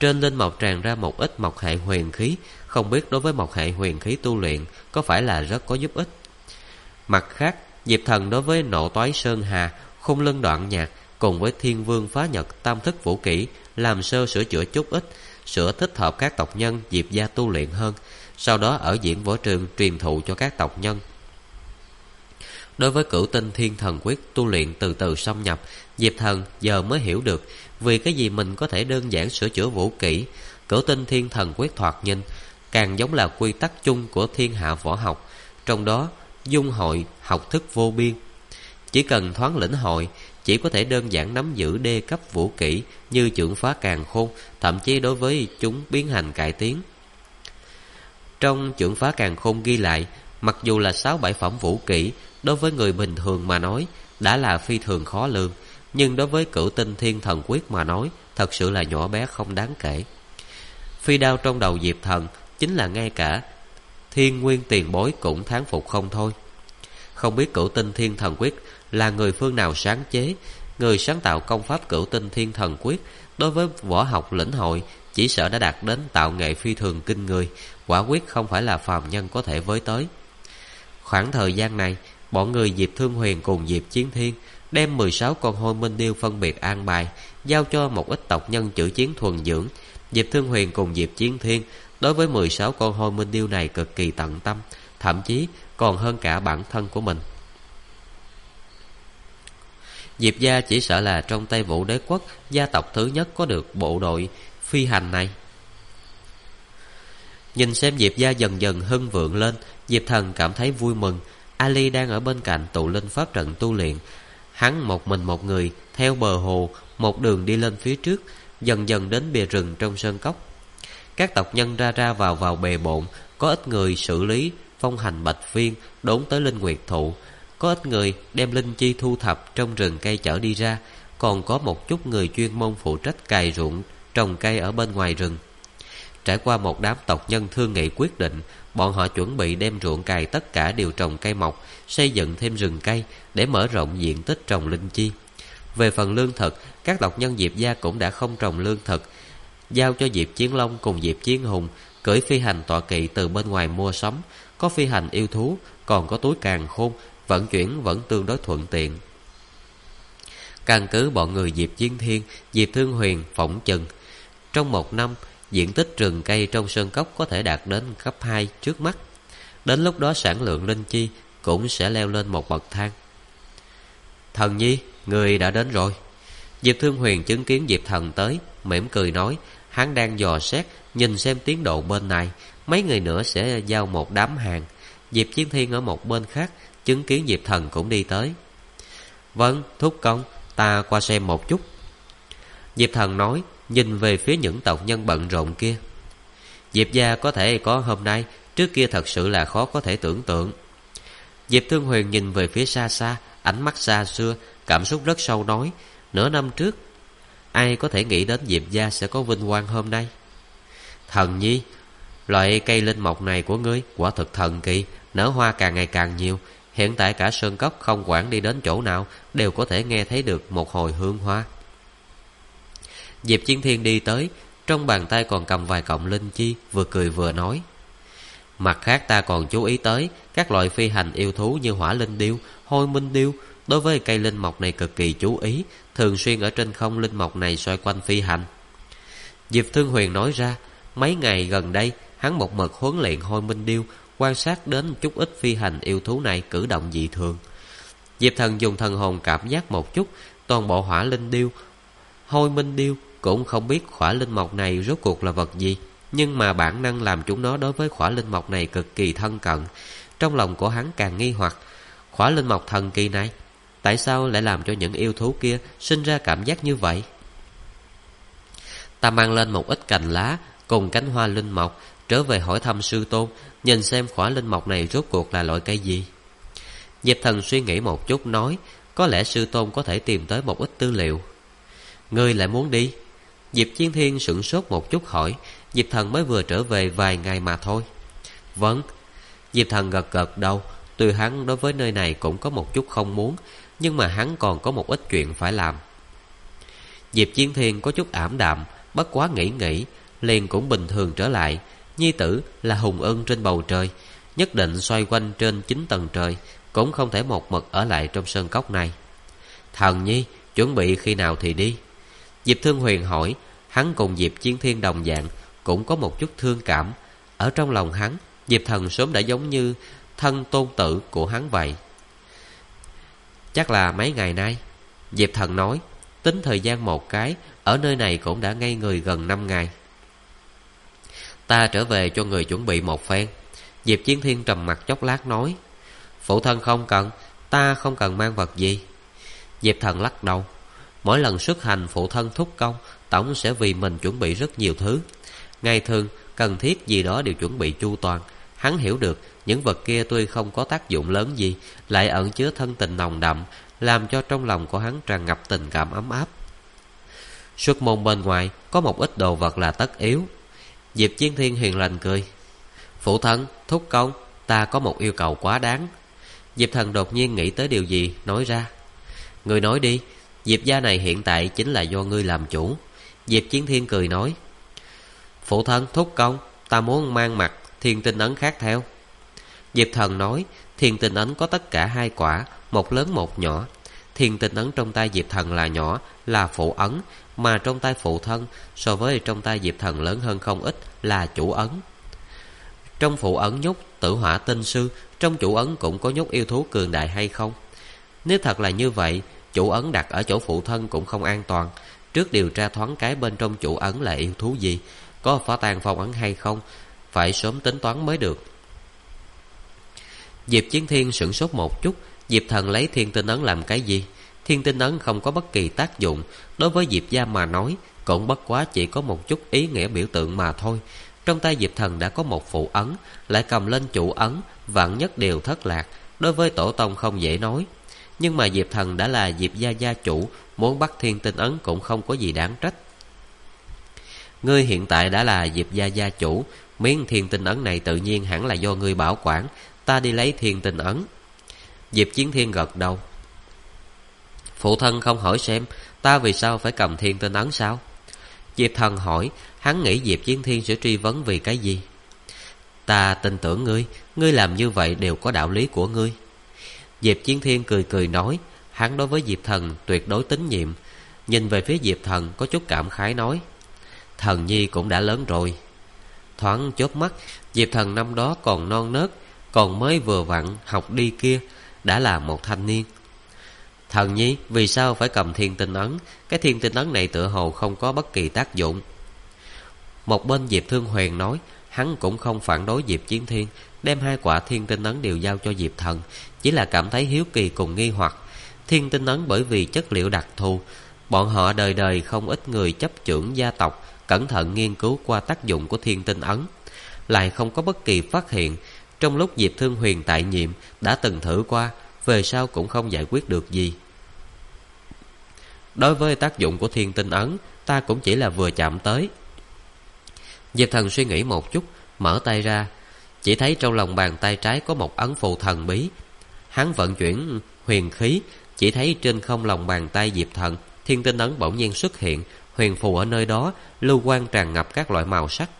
Trên linh mộc tràn ra một ít mộc hệ huyền khí, không biết đối với mộc hệ huyền khí tu luyện có phải là rất có giúp ích. Mặt khác, Diệp Thần đối với nộ toái sơn hà, khung lưng đoạn nhạc cùng với thiên vương phá nhật tam thức vũ kỹ làm sơ sửa chữa chút ít, sửa thích hợp các tộc nhân Diệp gia tu luyện hơn, sau đó ở diễn võ trường truyền thụ cho các tộc nhân. Đối với cửu tinh thiên thần quyết tu luyện từ từ xâm nhập, Diệp Thần giờ mới hiểu được vì cái gì mình có thể đơn giản sửa chữa vũ kỹ. Cửu tinh thiên thần quyết thoạt nhìn càng giống là quy tắc chung của thiên hạ võ học, trong đó dung hội học thức vô biên. Chỉ cần thoáng lĩnh hội, chỉ có thể đơn giản nắm giữ đê cấp vũ kỹ như chưởng phá càn khôn, thậm chí đối với chúng biến hành cải tiến. Trong chưởng phá càn khôn ghi lại, mặc dù là 6-7 phẩm vũ kỹ, đối với người bình thường mà nói đã là phi thường khó lường, nhưng đối với cửu tinh thiên thần quyết mà nói thật sự là nhỏ bé không đáng kể. Phi đao trong đầu Diệp Thần chính là ngay cả thiên nguyên tiền bối cũng thán phục không thôi. Không biết cửu tinh thiên thần quyết là người phương nào sáng chế, người sáng tạo công pháp cửu tinh thiên thần quyết đối với võ học lĩnh hội chỉ sợ đã đạt đến tạo nghệ phi thường kinh người, quả quyết không phải là phàm nhân có thể với tới. Khoảng thời gian này, bọn người Diệp Thương Huyền cùng Diệp Chiến Thiên đem 16 con hôi minh điêu phân biệt an bài, giao cho một ít tộc nhân chữ chiến thuần dưỡng. Diệp Thương Huyền cùng Diệp Chiến Thiên đối với 16 con hôi minh điêu này cực kỳ tận tâm, thậm chí còn hơn cả bản thân của mình. Diệp gia chỉ sợ là trong Tây Vũ Đế quốc gia tộc thứ nhất có được bộ đội phi hành này. Nhìn xem Diệp gia dần dần hưng vượng lên, Diệp Thần cảm thấy vui mừng. Ali đang ở bên cạnh tụ linh pháp trận tu luyện, hắn một mình một người theo bờ hồ một đường đi lên phía trước, dần dần đến bìa rừng trong sơn cốc. Các tộc nhân ra ra vào vào bề bộn, có ít người xử lý phong hành bạch viên đốn tới linh nguyệt thụ, có ít người đem linh chi thu thập trong rừng cây chở đi ra, còn có một chút người chuyên môn phụ trách cày ruộng trồng cây ở bên ngoài rừng. Trải qua một đám tộc nhân thương nghị quyết định, bọn họ chuẩn bị đem ruộng cày tất cả đều trồng cây mọc, xây dựng thêm rừng cây để mở rộng diện tích trồng linh chi. Về phần lương thực, các tộc nhân Diệp gia cũng đã không trồng lương thực, giao cho Diệp Chiến Long cùng Diệp Chiến Hùng cưỡi phi hành tọa kỵ từ bên ngoài mua sắm, có phi hành yêu thú, còn có túi càn khôn, vận chuyển vẫn tương đối thuận tiện. Căn cứ bọn người Diệp Chiến Thiên, Diệp Thương Huyền phỏng chừng, trong một năm diện tích rừng cây trong sơn cốc có thể đạt đến gấp 2 trước mắt. Đến lúc đó sản lượng linh chi cũng sẽ leo lên một bậc thang. Thần nhi, người đã đến rồi. Diệp Thương Huyền chứng kiến Diệp Thần tới, mỉm cười nói, hắn đang dò xét, nhìn xem tiến độ bên này, mấy người nữa sẽ giao một đám hàng. Diệp Chiến Thiên ở một bên khác chứng kiến Diệp Thần cũng đi tới. Vâng, thúc công, ta qua xem một chút. Diệp Thần nói, nhìn về phía những tộc nhân bận rộn kia. Diệp gia có thể có hôm nay, trước kia thật sự là khó có thể tưởng tượng. Diệp Thương Huyền nhìn về phía xa xa, ánh mắt xa xưa, cảm xúc rất sâu nói, nửa năm trước ai có thể nghĩ đến Diệp gia sẽ có vinh quang hôm nay. Thần nhi, loại cây linh mộc này của ngươi quả thực thần kỳ, nở hoa càng ngày càng nhiều. Hiện tại cả sơn cốc không quản đi đến chỗ nào đều có thể nghe thấy được một hồi hương hoa. Diệp Chiến Thiên đi tới, trong bàn tay còn cầm vài cọng linh chi, vừa cười vừa nói, mặt khác ta còn chú ý tới các loại phi hành yêu thú như hỏa linh điêu, hôi minh điêu, đối với cây linh mộc này cực kỳ chú ý, thường xuyên ở trên không linh mộc này xoay quanh phi hành. Diệp Thương Huyền nói ra, mấy ngày gần đây hắn một mực huấn luyện hôi minh điêu, quan sát đến chút ít phi hành yêu thú này cử động dị thường. Diệp Thần dùng thần hồn cảm giác một chút, toàn bộ hỏa linh điêu, hôi minh điêu cũng không biết hỏa linh mộc này rốt cuộc là vật gì, nhưng mà bản năng làm chúng nó đối với hỏa linh mộc này cực kỳ thân cận. Trong lòng của hắn càng nghi hoặc, hỏa linh mộc thần kỳ này tại sao lại làm cho những yêu thú kia sinh ra cảm giác như vậy? Ta mang lên một ít cành lá cùng cánh hoa linh mộc, trở về hỏi thăm sư tôn, nhìn xem hỏa linh mộc này rốt cuộc là loại cây gì. Diệp Thần suy nghĩ một chút nói, có lẽ sư tôn có thể tìm tới một ít tư liệu. Ngươi lại muốn đi? Diệp Chiến Thiên sửng sốt một chút hỏi, Diệp Thần mới vừa trở về vài ngày mà thôi. Vâng. Diệp Thần gật gật đầu, tuy hắn đối với nơi này cũng có một chút không muốn, nhưng mà hắn còn có một ít chuyện phải làm. Diệp Chiến Thiên có chút ảm đạm, bất quá nghĩ liền cũng bình thường trở lại. Nhi tử là hùng ưng trên bầu trời, nhất định xoay quanh trên 9 tầng trời, cũng không thể một mực ở lại trong sơn cốc này. Thần nhi chuẩn bị khi nào thì đi? Diệp Thương Huyền hỏi. Hắn cùng Diệp Chiến Thiên đồng dạng, cũng có một chút thương cảm. Ở trong lòng hắn, Diệp Thần sớm đã giống như thân tôn tử của hắn vậy. Chắc là mấy ngày nay. Diệp Thần nói. Tính thời gian một cái, ở nơi này cũng đã ngây người gần 5 ngày. Ta trở về cho người chuẩn bị một phen. Diệp Chiến Thiên trầm mặt chốc lát nói. Phụ thân không cần, ta không cần mang vật gì. Diệp Thần lắc đầu. Mỗi lần xuất hành phụ thân thúc công, tổng sẽ vì mình chuẩn bị rất nhiều thứ. Ngày thường cần thiết gì đó đều chuẩn bị chu toàn. Hắn hiểu được những vật kia tuy không có tác dụng lớn gì, lại ẩn chứa thân tình nồng đậm, làm cho trong lòng của hắn tràn ngập tình cảm ấm áp. Xuất môn bên ngoài có một ít đồ vật là tất yếu. Diệp Chiến Thiên hiền lành cười. Phụ thân, thúc công, ta có một yêu cầu quá đáng. Diệp Thần đột nhiên nghĩ tới điều gì, nói ra. Người nói đi, Diệp gia này hiện tại chính là do ngươi làm chủ. Diệp Chiến Thiên cười nói. Phụ thân, thúc công, ta muốn mang mặt thiên tinh ấn khác theo. Diệp Thần nói. Thiên tinh ấn có tất cả 2 quả, một lớn một nhỏ. Thiên tinh ấn trong tay Diệp Thần là nhỏ, là phụ ấn, mà trong tay phụ thân so với trong tay Diệp Thần lớn hơn không ít, là chủ ấn. Trong phụ ấn nhốt tử hỏa tinh sư, trong chủ ấn cũng có nhốt yêu thú cường đại hay không? Nếu thật là như vậy, chủ ấn đặt ở chỗ phụ thân cũng không an toàn. Trước điều tra thoáng cái bên trong chủ ấn là yêu thú gì, có phá tan phong ấn hay không, phải sớm tính toán mới được. Diệp Chiến Thiên sửng sốt một chút. Diệp Thần lấy thiên tinh ấn làm cái gì? Thiên tinh ấn không có bất kỳ tác dụng. Đối với Diệp gia mà nói, cũng bất quá chỉ có một chút ý nghĩa biểu tượng mà thôi. Trong tay Diệp Thần đã có một phụ ấn, lại cầm lên chủ ấn, vạn nhất đều thất lạc. Đối với tổ tông không dễ nói. Nhưng mà Diệp Thần đã là Diệp gia gia chủ, muốn bắt thiên tinh ấn cũng không có gì đáng trách. Ngươi hiện tại đã là Diệp gia gia chủ, miếng thiên tinh ấn này tự nhiên hẳn là do ngươi bảo quản. Ta đi lấy thiên tinh ấn. Diệp Chiến Thiên gật đầu. Phụ thân không hỏi xem ta vì sao phải cầm thiên tinh ấn sao? Diệp Thần hỏi. Hắn nghĩ Diệp Chiến Thiên sẽ truy vấn vì cái gì. Ta tin tưởng ngươi, ngươi làm như vậy đều có đạo lý của ngươi. Diệp Chiến Thiên cười cười nói. Hắn đối với Diệp Thần tuyệt đối tín nhiệm. Nhìn về phía Diệp Thần có chút cảm khái nói. Thần nhi cũng đã lớn rồi. Thoáng chớp mắt, Diệp Thần năm đó còn non nớt, còn mới vừa vặn học đi kia, đã là một thanh niên. Thần nhi vì sao phải cầm thiên tinh ấn? Cái thiên tinh ấn này tựa hồ không có bất kỳ tác dụng. Một bên Diệp Thương Huyền nói. Hắn cũng không phản đối Diệp Chiến Thiên, đem 2 quả thiên tinh ấn đều giao cho Diệp Thần, chỉ là cảm thấy hiếu kỳ cùng nghi hoặc. Thiên tinh ấn bởi vì chất liệu đặc thù, bọn họ đời đời không ít người chấp chưởng gia tộc cẩn thận nghiên cứu qua tác dụng của thiên tinh ấn, lại không có bất kỳ phát hiện. Trong lúc Diệp Thương Huyền tại nhiệm đã từng thử qua, về sau cũng không giải quyết được gì. Đối với tác dụng của thiên tinh ấn, ta cũng chỉ là vừa chạm tới. Diệp Thần suy nghĩ một chút, mở tay ra, chỉ thấy trong lòng bàn tay trái có một ấn phù thần bí. Hắn vận chuyển huyền khí, chỉ thấy trên không lòng bàn tay Diệp Thần, thiên tinh ấn bỗng nhiên xuất hiện, huyền phù ở nơi đó, lưu quang tràn ngập các loại màu sắc.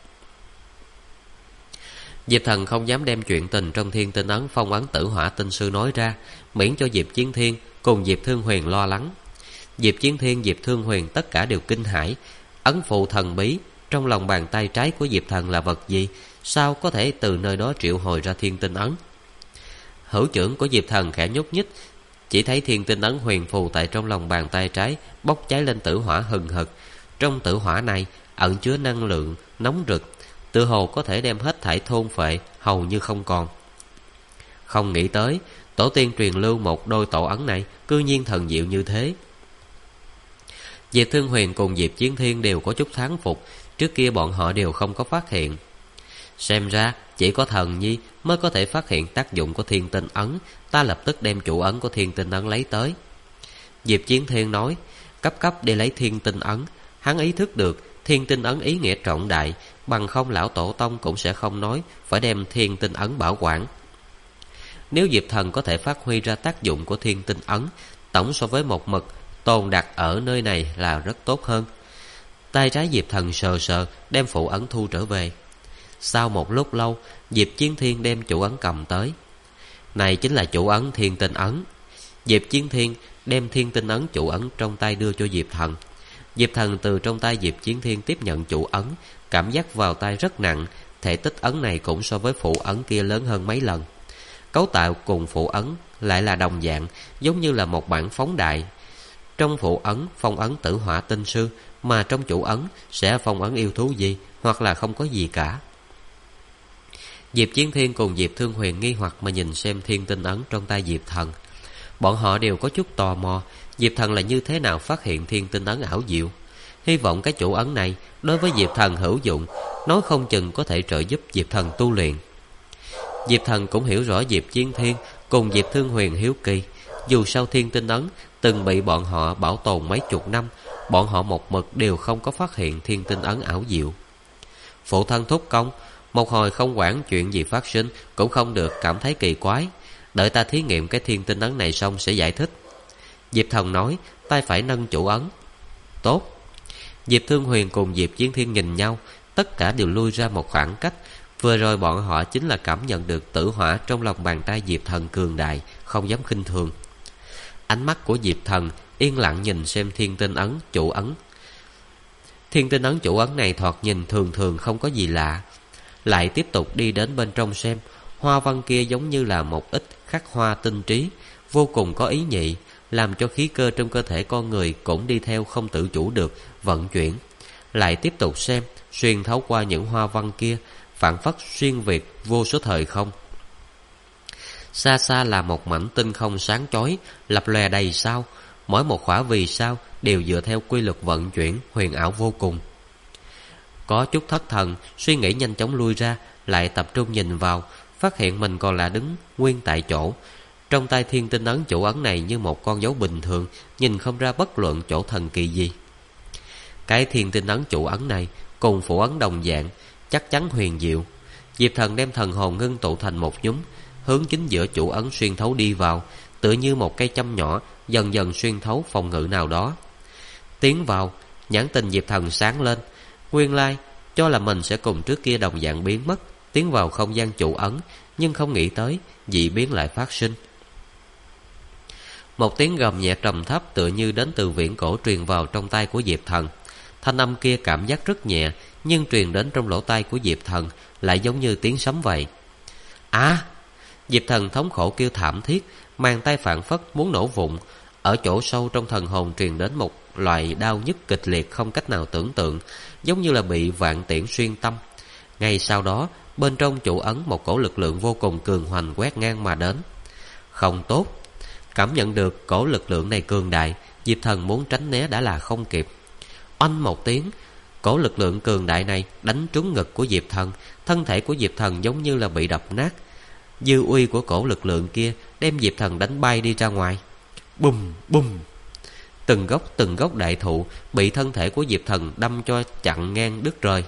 Diệp Thần không dám đem chuyện tình trong thiên tinh ấn phong ấn tử hỏa tinh sư nói ra, miễn cho Diệp Chiến Thiên cùng Diệp Thương Huyền lo lắng. Diệp Chiến Thiên, Diệp Thương Huyền tất cả đều kinh hãi. Ấn phù thần bí trong lòng bàn tay trái của Diệp Thần là vật gì? Sao có thể từ nơi đó triệu hồi ra thiên tinh ấn? Hữu trưởng của Diệp Thần khẽ nhúc nhích, chỉ thấy thiên tinh ấn huyền phù tại trong lòng bàn tay trái bốc cháy lên tử hỏa hừng hực. Trong tử hỏa này ẩn chứa năng lượng nóng rực, tựa hồ có thể đem hết thảy thôn phệ hầu như không còn. Không nghĩ tới tổ tiên truyền lưu một đôi tổ ấn này cư nhiên thần diệu như thế. Diệp Thương Huyền cùng Diệp Chiến Thiên đều có chút thán phục, trước kia bọn họ đều không có phát hiện. Xem ra chỉ có thần nhi mới có thể phát hiện tác dụng của thiên tinh ấn. Ta lập tức đem chủ ấn của thiên tinh ấn lấy tới. Diệp Chiến Thiên nói. Cấp đi lấy thiên tinh ấn. Hắn ý thức được thiên tinh ấn ý nghĩa trọng đại, bằng không lão tổ tông cũng sẽ không nói phải đem thiên tinh ấn bảo quản. Nếu Diệp Thần có thể phát huy ra tác dụng của thiên tinh ấn, tổng so với một mực tồn đặt ở nơi này là rất tốt hơn. Tay trái Diệp Thần sờ sờ, đem phụ ấn thu trở về. Sau một lúc lâu, Diệp Chiến Thiên đem chủ ấn cầm tới. Này chính là chủ ấn Thiên Tinh Ấn. Diệp Chiến Thiên đem Thiên Tinh Ấn chủ ấn trong tay đưa cho Diệp Thần. Diệp Thần từ trong tay Diệp Chiến Thiên tiếp nhận chủ ấn, cảm giác vào tay rất nặng. Thể tích ấn này cũng so với phụ ấn kia lớn hơn mấy lần. Cấu tạo cùng phụ ấn lại là đồng dạng, giống như là một bản phóng đại. Trong phụ ấn phong ấn Tử Hỏa Tinh Sư, mà trong chủ ấn sẽ phong ấn yêu thú gì, hoặc là không có gì cả. Diệp Chiến Thiên cùng Diệp Thương Huyền nghi hoặc mà nhìn xem Thiên Tinh Ấn trong tay Diệp Thần. Bọn họ đều có chút tò mò Diệp Thần là như thế nào phát hiện Thiên Tinh Ấn ảo diệu. Hy vọng cái chủ ấn này đối với Diệp Thần hữu dụng, nói không chừng có thể trợ giúp Diệp Thần tu luyện. Diệp Thần cũng hiểu rõ Diệp Chiến Thiên cùng Diệp Thương Huyền hiếu kỳ. Dù sao Thiên Tinh Ấn từng bị bọn họ bảo tồn mấy chục năm, bọn họ một mực đều không có phát hiện Thiên Tinh Ấn ảo diệu. Phụ thân thúc công, một hồi không quản chuyện gì phát sinh cũng không được cảm thấy kỳ quái. Đợi ta thí nghiệm cái Thiên Tinh Ấn này xong sẽ giải thích. Diệp Thần nói, tay phải nâng chủ ấn. Tốt. Diệp Thương Huyền cùng Diệp Chiến Thiên nhìn nhau, tất cả đều lui ra một khoảng cách. Vừa rồi bọn họ chính là cảm nhận được tử hỏa trong lòng bàn tay Diệp Thần cường đại, không dám khinh thường. Ánh mắt của Diệp Thần yên lặng nhìn xem Thiên Tinh Ấn chủ ấn. Thiên Tinh Ấn chủ ấn này thoạt nhìn thường thường không có gì lạ. Lại tiếp tục đi đến bên trong xem. Hoa văn kia giống như là một ít khắc hoa tinh trí, vô cùng có ý nhị, làm cho khí cơ trong cơ thể con người cũng đi theo không tự chủ được vận chuyển. Lại tiếp tục xem, xuyên thấu qua những hoa văn kia, phảng phất xuyên việt vô số thời không. Xa xa là một mảnh tinh không sáng chói, lập lòe đầy sao. Mỗi một khỏa vì sao đều dựa theo quy luật vận chuyển huyền ảo vô cùng. Có chút thất thần, suy nghĩ nhanh chóng lui ra, lại tập trung nhìn vào, phát hiện mình còn là đứng nguyên tại chỗ. Trong tay Thiên Tinh Ấn chủ ấn này như một con dấu bình thường, nhìn không ra bất luận chỗ thần kỳ gì. Cái Thiên Tinh Ấn chủ ấn này cùng phụ ấn đồng dạng, chắc chắn huyền diệu. Diệp Thần đem thần hồn ngưng tụ thành một nhúm, hướng chính giữa chủ ấn xuyên thấu đi vào, tựa như một cây châm nhỏ dần dần xuyên thấu phòng ngự nào đó. Tiến vào, nhãn tình Diệp Thần sáng lên. Nguyên lai cho là mình sẽ cùng trước kia đồng dạng biến mất, tiến vào không gian chủ ấn, nhưng không nghĩ tới dị biến lại phát sinh. Một tiếng gầm nhẹ trầm thấp tựa như đến từ viễn cổ truyền vào trong tai của Diệp Thần. Thanh âm kia cảm giác rất nhẹ, nhưng truyền đến trong lỗ tai của Diệp Thần lại giống như tiếng sấm vậy. Diệp Thần thống khổ kêu thảm thiết, màng tay phảng phất muốn nổ vụn. Ở chỗ sâu trong thần hồn truyền đến một loại đau nhức kịch liệt không cách nào tưởng tượng, giống như là bị vạn tiễn xuyên tâm. Ngay sau đó, bên trong chủ ấn một cổ lực lượng vô cùng cường hoành quét ngang mà đến. Không tốt. Cảm nhận được cổ lực lượng này cường đại, Diệp Thần muốn tránh né đã là không kịp. Oanh một tiếng, cổ lực lượng cường đại này đánh trúng ngực của Diệp Thần. Thân thể của Diệp Thần giống như là bị đập nát. Dư uy của cổ lực lượng kia đem Diệp Thần đánh bay đi ra ngoài. Bùm bùm. Từng gốc đại thụ bị thân thể của Diệp Thần đâm cho chặn ngang đứt rời.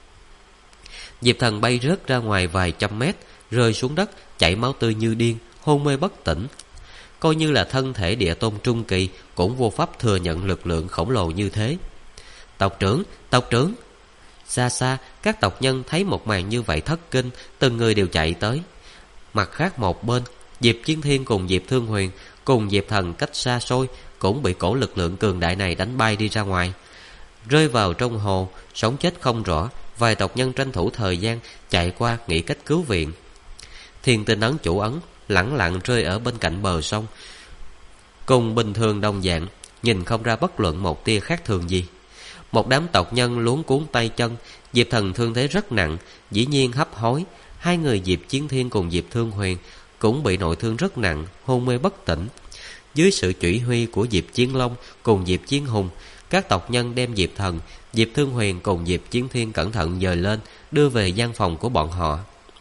Diệp Thần bay rớt ra ngoài vài trăm mét, rơi xuống đất, chảy máu tươi như điên, hôn mê bất tỉnh. Coi như là thân thể địa tôn trung kỳ cũng vô pháp thừa nhận lực lượng khổng lồ như thế. Tộc trưởng. Xa xa, các tộc nhân thấy một màn như vậy thất kinh, từng người đều chạy tới. Mặt khác một bên, Diệp Chiến Thiên cùng Diệp Thương Huyền cùng Diệp Thần cách xa xôi cũng bị cổ lực lượng cường đại này đánh bay đi ra ngoài, rơi vào trong hồ, sống chết không rõ. Vài tộc nhân tranh thủ thời gian chạy qua nghĩ cách cứu viện. Thiên Tinh Ấn chủ ấn lẳng lặng rơi ở bên cạnh bờ sông, cùng bình thường đồng dạng, nhìn không ra bất luận một tia khác thường gì. Một đám tộc nhân luống cuống tay chân. Diệp Thần thương thế rất nặng, dĩ nhiên hấp hối. Hai người Diệp Chiến Thiên cùng Diệp Thương Huyền cũng bị nội thương rất nặng, hôn mê bất tỉnh. Dưới sự chỉ huy của Diệp Chiến Long cùng Diệp Chiến Hùng, các tộc nhân đem Diệp Thần, Diệp Thương Huyền cùng Diệp Chiến Thiên cẩn thận dời lên, đưa về gian phòng của bọn họ.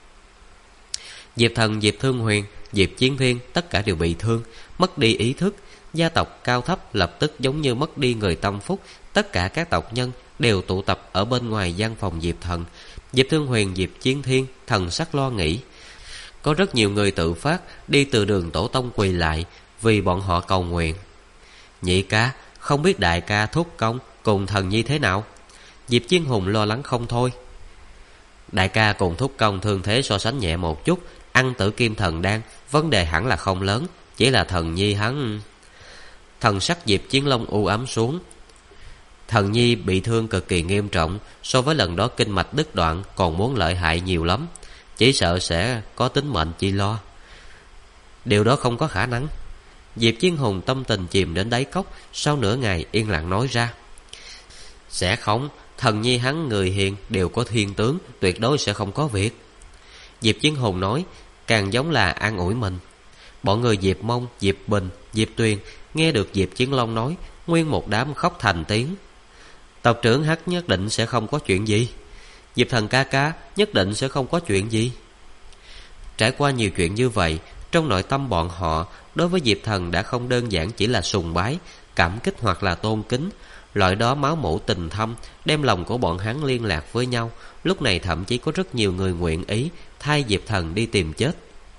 Diệp Thần, Diệp Thương Huyền, Diệp Chiến Thiên tất cả đều bị thương, mất đi ý thức. Gia tộc cao thấp lập tức giống như mất đi người tâm phúc. Tất cả các tộc nhân đều tụ tập ở bên ngoài gian phòng Diệp Thần. Diệp Thương Huyền, Diệp Chiến Thiên thần sắc lo nghĩ. Có rất nhiều người tự phát đi từ đường tổ tông quỳ lại, vì bọn họ cầu nguyện. Nhị ca, không biết đại ca thúc công cùng thần nhi thế nào? Diệp Chiến Hùng lo lắng không thôi. Đại ca cùng thúc công thương thế so sánh nhẹ một chút, ăn tử kim thần đan, vấn đề hẳn là không lớn, chỉ là thần nhi hắn. Thần sắc Diệp Chiến Long u ám xuống. Thần nhi bị thương cực kỳ nghiêm trọng, so với lần đó kinh mạch đứt đoạn còn muốn lợi hại nhiều lắm, chỉ sợ sẽ có tính mệnh chi lo. Điều đó không có khả năng. Diệp Chiến Hùng tâm tình chìm đến đáy cốc, sau nửa ngày yên lặng nói ra. Sẽ không, thần nhi hắn người hiền, đều có thiên tướng, tuyệt đối sẽ không có việc. Diệp Chiến Hùng nói, càng giống là an ủi mình. Bọn người Diệp Mông, Diệp Bình, Diệp Tuyền nghe được Diệp Chiến Long nói, nguyên một đám khóc thành tiếng. Tộc trưởng Hắc nhất định sẽ không có chuyện gì. Diệp Thần ca ca nhất định sẽ không có chuyện gì. Trải qua nhiều chuyện như vậy, trong nội tâm bọn họ đối với Diệp Thần đã không đơn giản chỉ là sùng bái, cảm kích hoặc là tôn kính. Loại đó máu mủ tình thâm đem lòng của bọn hắn liên lạc với nhau. Lúc này thậm chí có rất nhiều người nguyện ý thay Diệp Thần đi tìm chết.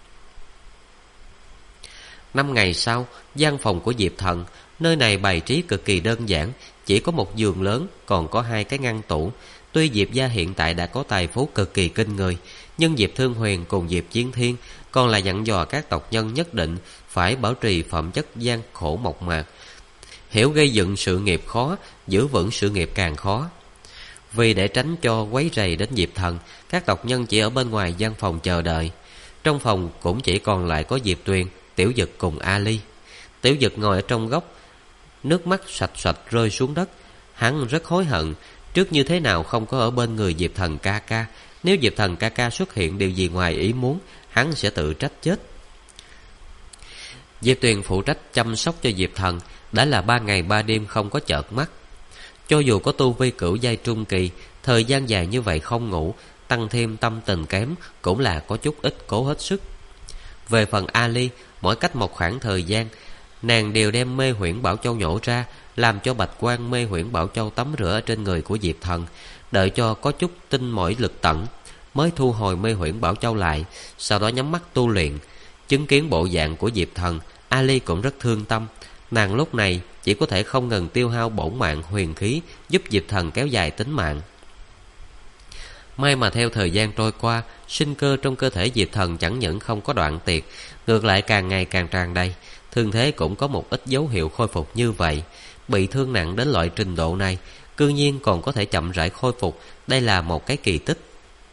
5 ngày sau, gian phòng của Diệp Thần, nơi này bày trí cực kỳ đơn giản, chỉ có một giường lớn, còn có 2 cái ngăn tủ. Tuy Diệp gia hiện tại đã có tài phú cực kỳ kinh người, nhưng Diệp Thương Huyền cùng Diệp Chiến Thiên còn là dặn dò các tộc nhân nhất định phải bảo trì phẩm chất gian khổ mộc mạc. Hiểu gây dựng sự nghiệp khó, giữ vững sự nghiệp càng khó. Vì để tránh cho quấy rầy đến Diệp Thần, các tộc nhân chỉ ở bên ngoài gian phòng chờ đợi. Trong phòng cũng chỉ còn lại có Diệp Tuyền, Tiểu Dực cùng Ali. Tiểu Dực ngồi ở trong góc, nước mắt sạch sạch rơi xuống đất. Hắn rất hối hận, trước như thế nào không có ở bên người Diệp Thần ca ca. Nếu Diệp Thần ca ca xuất hiện điều gì ngoài ý muốn, hắn sẽ tự trách chết. Diệp Tuyền phụ trách chăm sóc cho Diệp Thần, đã là 3 ngày 3 đêm không có chợp mắt. Cho dù có tu vi cửu giai trung kỳ, thời gian dài như vậy không ngủ, tăng thêm tâm tình kém, cũng là có chút ít cố hết sức. Về phần Ali, mỗi cách một khoảng thời gian, nàng đều đem mê huyễn bảo châu nhổ ra, làm cho bạch quang mê huyễn bảo châu tắm rửa ở trên người của Diệp Thần, đợi cho có chút tinh mỏi lực tận, mới thu hồi mê huyễn bảo châu lại, sau đó nhắm mắt tu luyện. Chứng kiến bộ dạng của Diệp Thần, Ali cũng rất thương tâm. Nàng lúc này chỉ có thể không ngừng tiêu hao bổn mạng huyền khí, giúp Diệp Thần kéo dài tính mạng. May mà theo thời gian trôi qua, sinh cơ trong cơ thể Diệp Thần chẳng những không có đoạn tuyệt, ngược lại càng ngày càng tràn đầy. Thương thế cũng có một ít dấu hiệu khôi phục như vậy. Bị thương nặng đến loại trình độ này, cư nhiên còn có thể chậm rãi khôi phục, đây là một cái kỳ tích.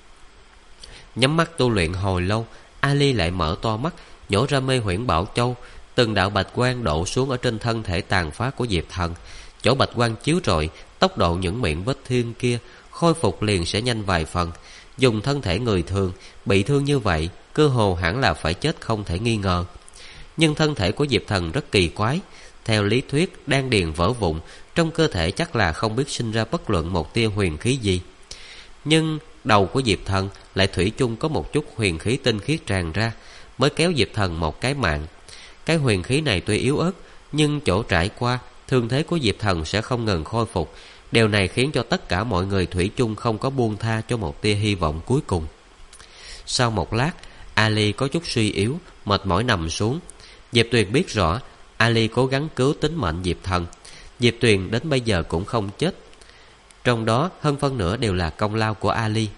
Nhắm mắt tu luyện hồi lâu, Ali lại mở to mắt, nhổ ra mê huyễn bảo châu. Từng đạo bạch quang đổ xuống ở trên thân thể tàn phá của Diệp Thần. Chỗ bạch quang chiếu rọi, tốc độ những miệng vết thương kia khôi phục liền sẽ nhanh vài phần. Dùng thân thể người thường bị thương như vậy, cơ hồ hẳn là phải chết không thể nghi ngờ. Nhưng thân thể của Diệp Thần rất kỳ quái. Theo lý thuyết, đan điền vỡ vụn, trong cơ thể chắc là không biết sinh ra bất luận một tia huyền khí gì. Nhưng đầu của Diệp Thần lại thủy chung có một chút huyền khí tinh khiết tràn ra, mới kéo Diệp Thần một cái mạng. Cái huyền khí này tuy yếu ớt, nhưng chỗ trải qua, thương thế của Diệp Thần sẽ không ngừng khôi phục. Điều này khiến cho tất cả mọi người thủy chung không có buông tha cho một tia hy vọng cuối cùng. Sau một lát, Ali có chút suy yếu, mệt mỏi nằm xuống. Diệp Tuyền biết rõ Ali cố gắng cứu tính mệnh Diệp Thần. Diệp Tuyền đến bây giờ cũng không chết, trong đó hơn phân nửa đều là công lao của Ali.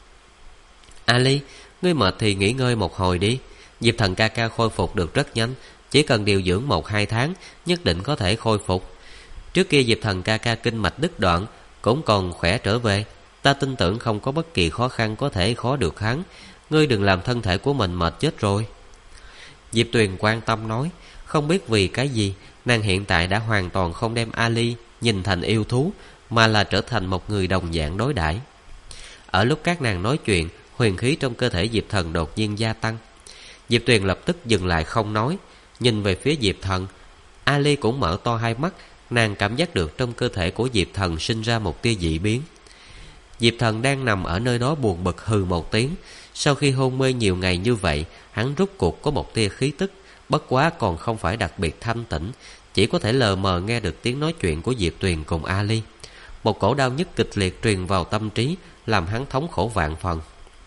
Ali, ngươi mệt thì nghỉ ngơi một hồi đi. Diệp Thần ca ca khôi phục được rất nhanh, chỉ cần điều dưỡng 1-2 tháng nhất định có thể khôi phục. Trước kia Diệp Thần ca ca kinh mạch đứt đoạn cũng còn khỏe trở về, ta tin tưởng không có bất kỳ khó khăn có thể khó được hắn. Ngươi đừng làm thân thể của mình mệt chết rồi. Diệp Tuyền quan tâm nói. Không biết vì cái gì, nàng hiện tại đã hoàn toàn không đem Ali nhìn thành yêu thú, mà là trở thành một người đồng dạng đối đãi. Ở lúc các nàng nói chuyện, huyền khí trong cơ thể Diệp Thần đột nhiên gia tăng. Diệp Tuyền lập tức dừng lại không nói, nhìn về phía Diệp Thần. Ali cũng mở to hai mắt, nàng cảm giác được trong cơ thể của Diệp Thần sinh ra một tia dị biến. Diệp Thần đang nằm ở nơi đó buồn bực hừ một tiếng. Sau khi hôn mê nhiều ngày như vậy, hắn rút cuộc có một tia khí tức, bất quá còn không phải đặc biệt thanh tĩnh, chỉ có thể lờ mờ nghe được tiếng nói chuyện của Diệp Tuyền cùng Ali. Một cổ đau nhức kịch liệt truyền vào tâm trí, làm hắn thống khổ vạn phần.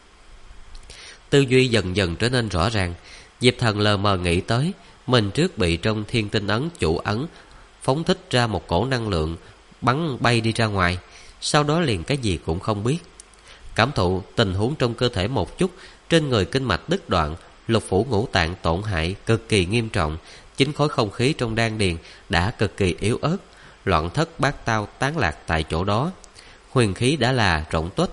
Tư duy dần dần trở nên rõ ràng. Diệp Thần lờ mờ nghĩ tới mình trước bị trong thiên tinh ấn chủ ấn phóng thích ra một cổ năng lượng bắn bay đi ra ngoài. sau đó liền cái gì cũng không biết. Cảm thụ tình huống trong cơ thể một chút, trên người kinh mạch đứt đoạn, lục phủ ngũ tạng tổn hại cực kỳ nghiêm trọng, chính khối không khí trong đan điền đã cực kỳ yếu ớt, loạn thất bát tao tán lạc tại chỗ đó. Huyền khí đã là rỗng tuếch.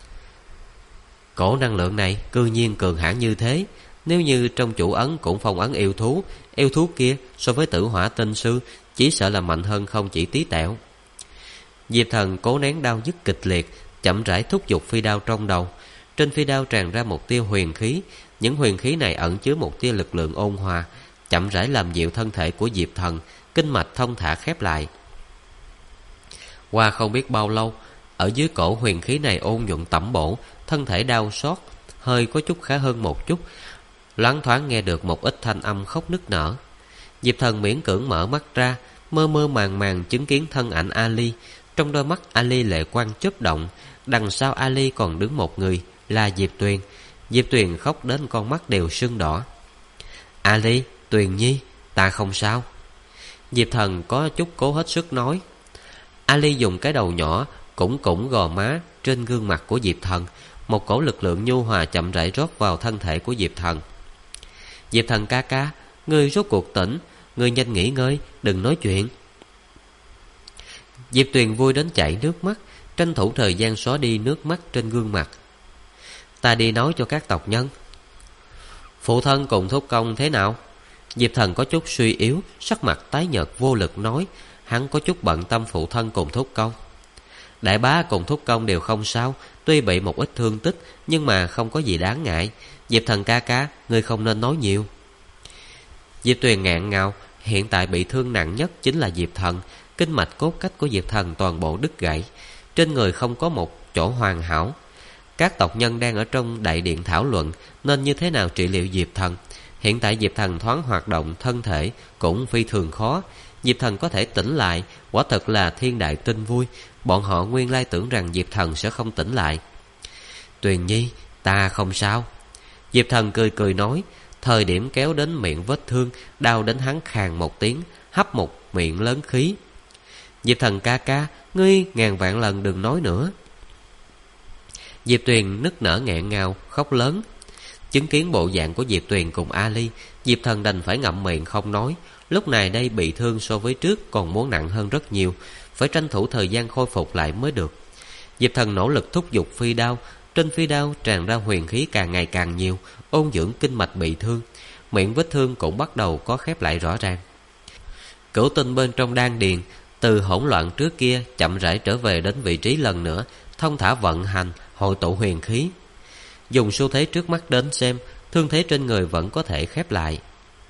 Cổ năng lượng này cư nhiên cường hãn như thế, nếu như trong chủ ấn cũng phong ấn yêu thú kia so với Tử Hỏa Tinh Sư chỉ sợ là mạnh hơn không chỉ tí tẹo. Diệp Thần cố nén đau nhức kịch liệt, chậm rãi thúc giục phi đao trong đầu. Trên phi đao tràn ra một tia huyền khí, những huyền khí này ẩn chứa một tia lực lượng ôn hòa, chậm rãi làm dịu thân thể của Diệp Thần, kinh mạch thông thả khép lại. Qua không biết bao lâu, ở dưới cổ huyền khí này ôn nhuận tẩm bổ, thân thể đau xót hơi có chút khá hơn một chút, loáng thoáng nghe được một ít thanh âm khóc nức nở. Diệp Thần miễn cưỡng mở mắt ra, mơ mơ màng màng chứng kiến thân ảnh Ali. Trong đôi mắt Ali lệ quang chớp động, đằng sau Ali còn đứng một người, là Diệp Tuyền. Diệp Tuyền khóc đến con mắt đều sưng đỏ. Ali, Tuyền Nhi, ta không sao. Diệp Thần có chút cố hết sức nói. Ali dùng cái đầu nhỏ cũng gò má trên gương mặt của Diệp Thần, một cổ lực lượng nhu hòa chậm rãi rót vào thân thể của Diệp Thần. Diệp Thần ca ca, ngươi rốt cuộc tỉnh, ngươi nhanh nghỉ ngơi, đừng nói chuyện. Diệp Tuyền vui đến chảy nước mắt, tranh thủ thời gian xóa đi nước mắt trên gương mặt. Ta đi nói cho các tộc nhân. Phụ thân cùng thúc công thế nào? Diệp Thần có chút suy yếu, sắc mặt tái nhợt vô lực nói. Hắn có chút bận tâm phụ thân cùng thúc công. Đại bá cùng thúc công đều không sao, tuy bị một ít thương tích, nhưng mà không có gì đáng ngại. Diệp Thần ca ca, ngươi không nên nói nhiều. Diệp Tuyền ngạn ngào, hiện tại bị thương nặng nhất chính là Diệp Thần. Kinh mạch cốt cách của Diệp Thần toàn bộ đứt gãy, trên người không có một chỗ hoàn hảo. Các tộc nhân đang ở trong đại điện thảo luận nên như thế nào trị liệu Diệp Thần. Hiện tại Diệp Thần thoáng hoạt động thân thể cũng phi thường khó. Diệp Thần có thể tỉnh lại, quả thật là thiên đại tin vui. Bọn họ nguyên lai tưởng rằng Diệp Thần sẽ không tỉnh lại. Tuyền Nhi, ta không sao. Diệp Thần cười cười nói. Thời điểm kéo đến miệng vết thương, đau đến hắn khàn một tiếng, hấp một miệng lớn khí. Diệp Thần ca ca, ngươi ngàn vạn lần đừng nói nữa. Diệp Tuyền nức nở nghẹn ngào, khóc lớn. Chứng kiến bộ dạng của Diệp Tuyền cùng Ali, Diệp Thần đành phải ngậm miệng không nói. Lúc này đây bị thương so với trước còn muốn nặng hơn rất nhiều, phải tranh thủ thời gian khôi phục lại mới được. Diệp Thần nỗ lực thúc giục phi đao. Trên phi đao tràn ra huyền khí càng ngày càng nhiều, ôn dưỡng kinh mạch bị thương. Miệng vết thương cũng bắt đầu có khép lại rõ ràng. Cửu tinh bên trong đan điền từ hỗn loạn trước kia chậm rãi trở về đến vị trí lần nữa, thông thả vận hành, hội tụ huyền khí. Dùng xu thế trước mắt đến xem, thương thế trên người vẫn có thể khép lại.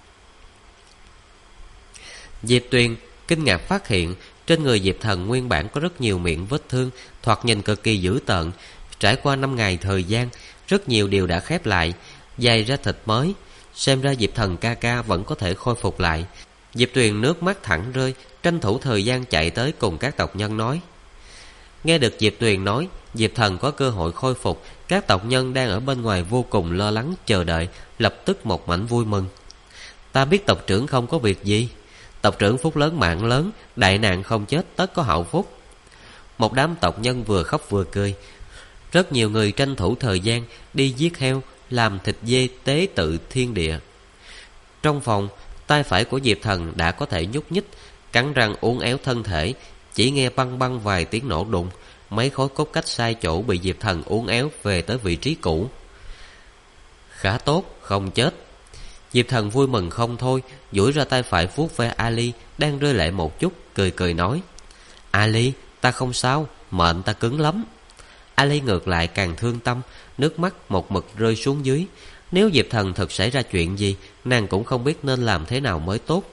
Diệp Tuyền kinh ngạc phát hiện trên người Diệp Thần nguyên bản có rất nhiều miệng vết thương, thoạt nhìn cực kỳ dữ tợn. Trải qua 5 ngày thời gian, rất nhiều điều đã khép lại, dày ra thịt mới. Xem ra Diệp Thần ca ca vẫn có thể khôi phục lại. Diệp Tuyền nước mắt thẳng rơi, tranh thủ thời gian chạy tới cùng các tộc nhân nói. Nghe được Diệp Tuyền nói Diệp Thần có cơ hội khôi phục, các tộc nhân đang ở bên ngoài vô cùng lo lắng chờ đợi, lập tức một mảnh vui mừng. Ta biết tộc trưởng không có việc gì. Tộc trưởng phúc lớn mạng lớn, đại nạn không chết tất có hậu phúc. Một đám tộc nhân vừa khóc vừa cười. Rất nhiều người tranh thủ thời gian đi giết heo, làm thịt dê tế tự thiên địa. Trong phòng, tay phải của Diệp Thần đã có thể nhúc nhích, cắn răng uốn éo thân thể. Chỉ nghe băng băng vài tiếng nổ đùng, mấy khối cốt cách sai chỗ bị Diệp Thần uốn éo về tới vị trí cũ. Khá tốt, không chết. Diệp Thần vui mừng không thôi, duỗi ra tay phải vuốt ve Ali đang rơi lệ một chút, cười cười nói. Ali, ta không sao, mệnh ta cứng lắm. Ali ngược lại càng thương tâm, nước mắt một mực rơi xuống dưới. Nếu Diệp Thần thật xảy ra chuyện gì, nàng cũng không biết nên làm thế nào mới tốt.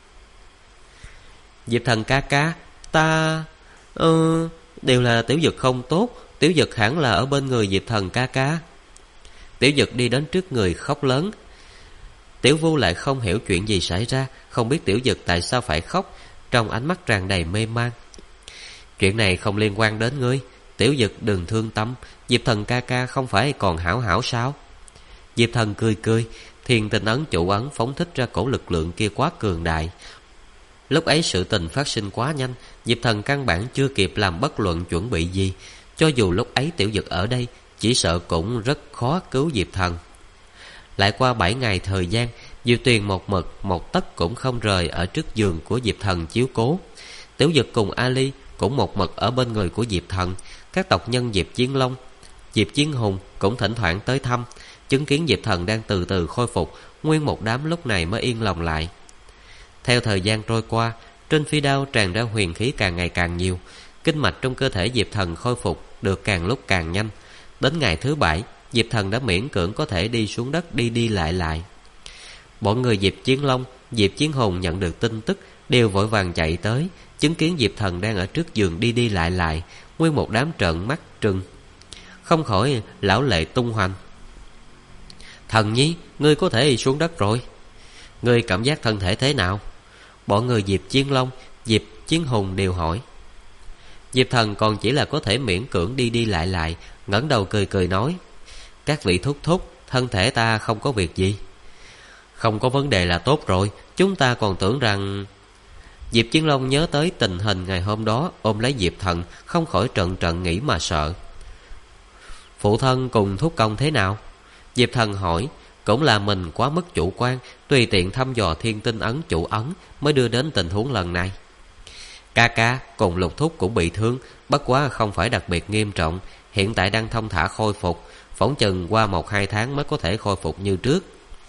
Diệp Thần ca ca, ta... đều là Tiểu Dực không tốt. Tiểu Dực hẳn là ở bên người Diệp Thần ca ca. Tiểu Dực đi đến trước người khóc lớn. Tiểu Vu lại không hiểu chuyện gì xảy ra, không biết Tiểu Dực tại sao phải khóc, trong ánh mắt tràn đầy mê man. Chuyện này không liên quan đến ngươi. Tiểu Dực đừng thương tâm, Diệp Thần ca ca không phải còn hảo hảo sao? Diệp Thần cười cười, thiền tình ấn chủ ấn phóng thích ra cổ lực lượng kia quá cường đại. Lúc ấy sự tình phát sinh quá nhanh, Diệp Thần căn bản chưa kịp làm bất luận chuẩn bị gì. Cho dù lúc ấy Tiểu Dực ở đây, chỉ sợ cũng rất khó cứu Diệp Thần. Lại qua 7 ngày thời gian, Diệp Tuyền một mực một tấc cũng không rời ở trước giường của Diệp Thần chiếu cố. Tiểu Dực cùng Ali cũng một mực ở bên người của Diệp Thần. Các tộc nhân Diệp Chiến Long, Diệp Chiến Hùng cũng thỉnh thoảng tới thăm. Chứng kiến Diệp Thần đang từ từ khôi phục, nguyên một đám lúc này mới yên lòng lại. Theo thời gian trôi qua, trên phi đao tràn ra huyền khí càng ngày càng nhiều. Kinh mạch trong cơ thể Diệp Thần khôi phục được càng lúc càng nhanh. Đến ngày thứ 7, Diệp Thần đã miễn cưỡng có thể đi xuống đất đi đi lại lại. Bọn người Diệp Chiến Long, Diệp Chiến Hùng nhận được tin tức đều vội vàng chạy tới. Chứng kiến Diệp Thần đang ở trước giường đi đi lại lại, nguyên một đám trợn mắt trừng, không khỏi lão lệ tung hoành. Thần nhi, ngươi có thể xuống đất rồi. Ngươi cảm giác thân thể thế nào? Bọn người Diệp Chiến Long, Diệp Chiến Hùng đều hỏi. Diệp Thần còn chỉ là có thể miễn cưỡng đi đi lại lại, ngẩng đầu cười cười nói: Các vị thúc thúc, thân thể ta không có việc gì. Không có vấn đề là tốt rồi. Chúng ta còn tưởng rằng... Diệp Chiến Long nhớ tới tình hình ngày hôm đó, ôm lấy Diệp Thần, không khỏi trận trận nghĩ mà sợ. Phụ thân cùng thúc công thế nào? Diệp Thần hỏi. Cũng là mình quá mức chủ quan, tùy tiện thăm dò thiên tinh ấn chủ ấn, mới đưa đến tình huống lần này. Ca ca cùng Lục thúc cũng bị thương, bất quá không phải đặc biệt nghiêm trọng, hiện tại đang thông thả khôi phục, phỏng chừng qua 1-2 tháng mới có thể khôi phục như trước.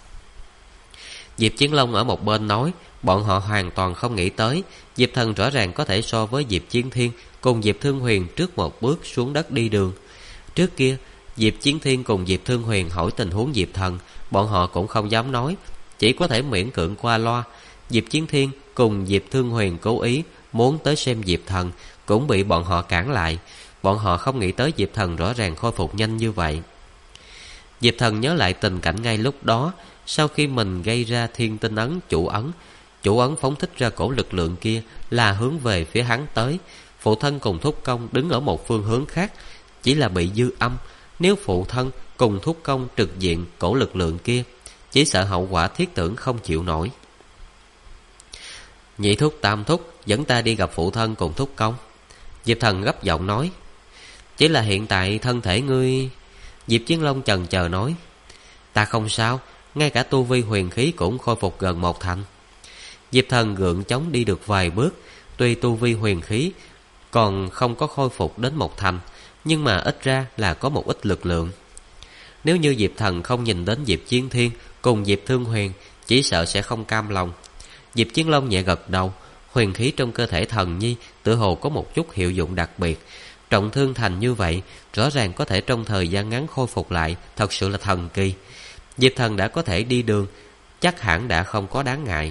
Diệp Chiến Long ở một bên nói. Bọn họ hoàn toàn không nghĩ tới Diệp Thần rõ ràng có thể so với Diệp Chiến Thiên cùng Diệp Thương Huyền trước một bước xuống đất đi đường. Trước kia Diệp Chiến Thiên cùng Diệp Thương Huyền hỏi tình huống Diệp Thần, bọn họ cũng không dám nói, chỉ có thể miễn cưỡng qua loa. Diệp Chiến Thiên cùng Diệp Thương Huyền cố ý muốn tới xem Diệp Thần, cũng bị bọn họ cản lại. Bọn họ không nghĩ tới Diệp Thần rõ ràng khôi phục nhanh như vậy. Diệp Thần nhớ lại tình cảnh ngay lúc đó. Sau khi mình gây ra thiên tinh ấn chủ ấn phóng thích ra cổ lực lượng kia là hướng về phía hắn tới. Phụ thân cùng thúc công đứng ở một phương hướng khác, chỉ là bị dư âm. Nếu phụ thân cùng thúc công trực diện cổ lực lượng kia, chỉ sợ hậu quả thiết tưởng không chịu nổi. Nhị thúc, tam thúc, dẫn ta đi gặp phụ thân cùng thúc công. Diệp Thần gấp giọng nói. Chỉ là hiện tại thân thể ngươi... Diệp Chiến Long chần chờ nói. Ta không sao, ngay cả tu vi huyền khí cũng khôi phục gần 1/2. Diệp Thần gượng chống đi được vài bước. Tuy tu vi huyền khí còn không có khôi phục đến 1/2, nhưng mà ít ra là có một ít lực lượng. Nếu như Diệp Thần không nhìn đến Diệp Chiến Thiên cùng Diệp Thương Huyền, chỉ sợ sẽ không cam lòng. Diệp Chiến Long nhẹ gật đầu. Huyền khí trong cơ thể thần nhi tựa hồ có một chút hiệu dụng đặc biệt. Trọng thương thành như vậy, rõ ràng có thể trong thời gian ngắn khôi phục lại, thật sự là thần kỳ. Diệp Thần đã có thể đi đường, chắc hẳn đã không có đáng ngại.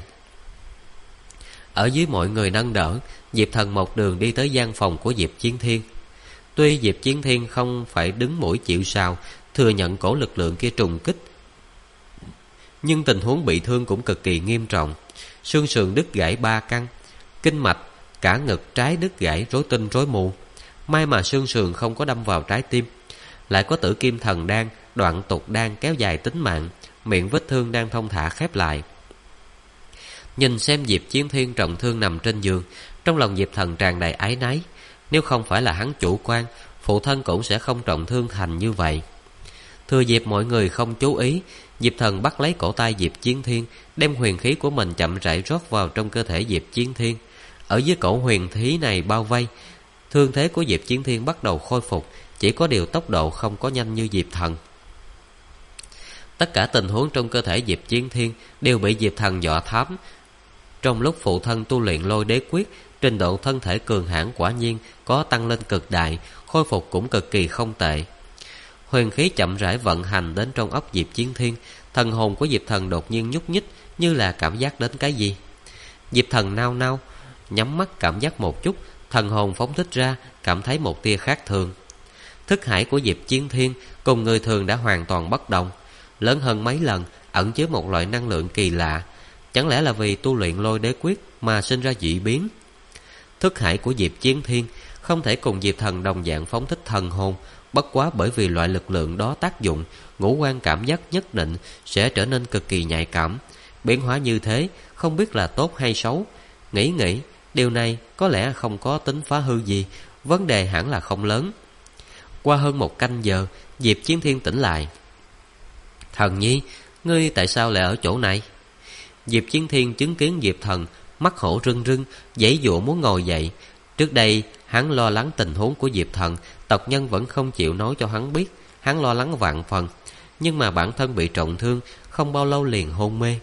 Ở dưới mọi người nâng đỡ, Diệp Thần một đường đi tới gian phòng của Diệp Chiến Thiên. Tuy Diệp Chiến Thiên không phải đứng mũi chịu sào, thừa nhận cổ lực lượng kia trùng kích, nhưng tình huống bị thương cũng cực kỳ nghiêm trọng. Xương sườn đứt gãy 3 căn, kinh mạch cả ngực trái đứt gãy rối tinh rối mù. May mà xương sườn không có đâm vào trái tim. Lại có tử kim thần đan, đoạn tục đan kéo dài tính mạng, miệng vết thương đang thông thả khép lại. Nhìn xem Diệp Chiến Thiên trọng thương nằm trên giường, trong lòng Diệp Thần tràn đầy áy náy. Nếu không phải là hắn chủ quan, phụ thân cũng sẽ không trọng thương thành như vậy. Thừa dịp mọi người không chú ý, Diệp Thần bắt lấy cổ tay Diệp Chiến Thiên, đem huyền khí của mình chậm rãi rót vào trong cơ thể Diệp Chiến Thiên. Ở dưới cổ huyền khí này bao vây, thương thế của Diệp Chiến Thiên bắt đầu khôi phục, chỉ có điều tốc độ không có nhanh như Diệp Thần. Tất cả tình huống trong cơ thể Diệp Chiến Thiên đều bị Diệp Thần dọa thám. Trong lúc phụ thân tu luyện lôi đế quyết, trình độ thân thể cường hãn quả nhiên có tăng lên cực đại, khôi phục cũng cực kỳ không tệ. Huyền khí chậm rãi vận hành đến trong óc Diệp Chiến Thiên, thần hồn của Diệp Thần đột nhiên nhúc nhích, như là cảm giác đến cái gì. Diệp Thần nao nao, nhắm mắt cảm giác một chút, thần hồn phóng thích ra, cảm thấy một tia khác thường. Thức hải của Diệp Chiến Thiên cùng người thường đã hoàn toàn bất đồng, lớn hơn mấy lần, ẩn chứa một loại năng lượng kỳ lạ. Chẳng lẽ là vì tu luyện lôi đế quyết mà sinh ra dị biến? Thức hải của Diệp Chiến Thiên không thể cùng Diệp Thần đồng dạng phóng thích thần hồn, bất quá bởi vì loại lực lượng đó tác dụng, ngũ quan cảm giác nhất định sẽ trở nên cực kỳ nhạy cảm. Biến hóa như thế không biết là tốt hay xấu, nghĩ, điều này có lẽ không có tính phá hư gì, vấn đề hẳn là không lớn. Qua hơn 1 canh giờ, Diệp Chiến Thiên tỉnh lại. Thần nhi, ngươi tại sao lại ở chỗ này? Diệp Chiến Thiên chứng kiến Diệp Thần, mắt hổ rưng rưng, giãy giụa muốn ngồi dậy. Trước đây hắn lo lắng tình huống của Diệp Thần, tộc nhân vẫn không chịu nói cho hắn biết. Hắn lo lắng vạn phần, nhưng mà bản thân bị trọng thương, không bao lâu liền hôn mê.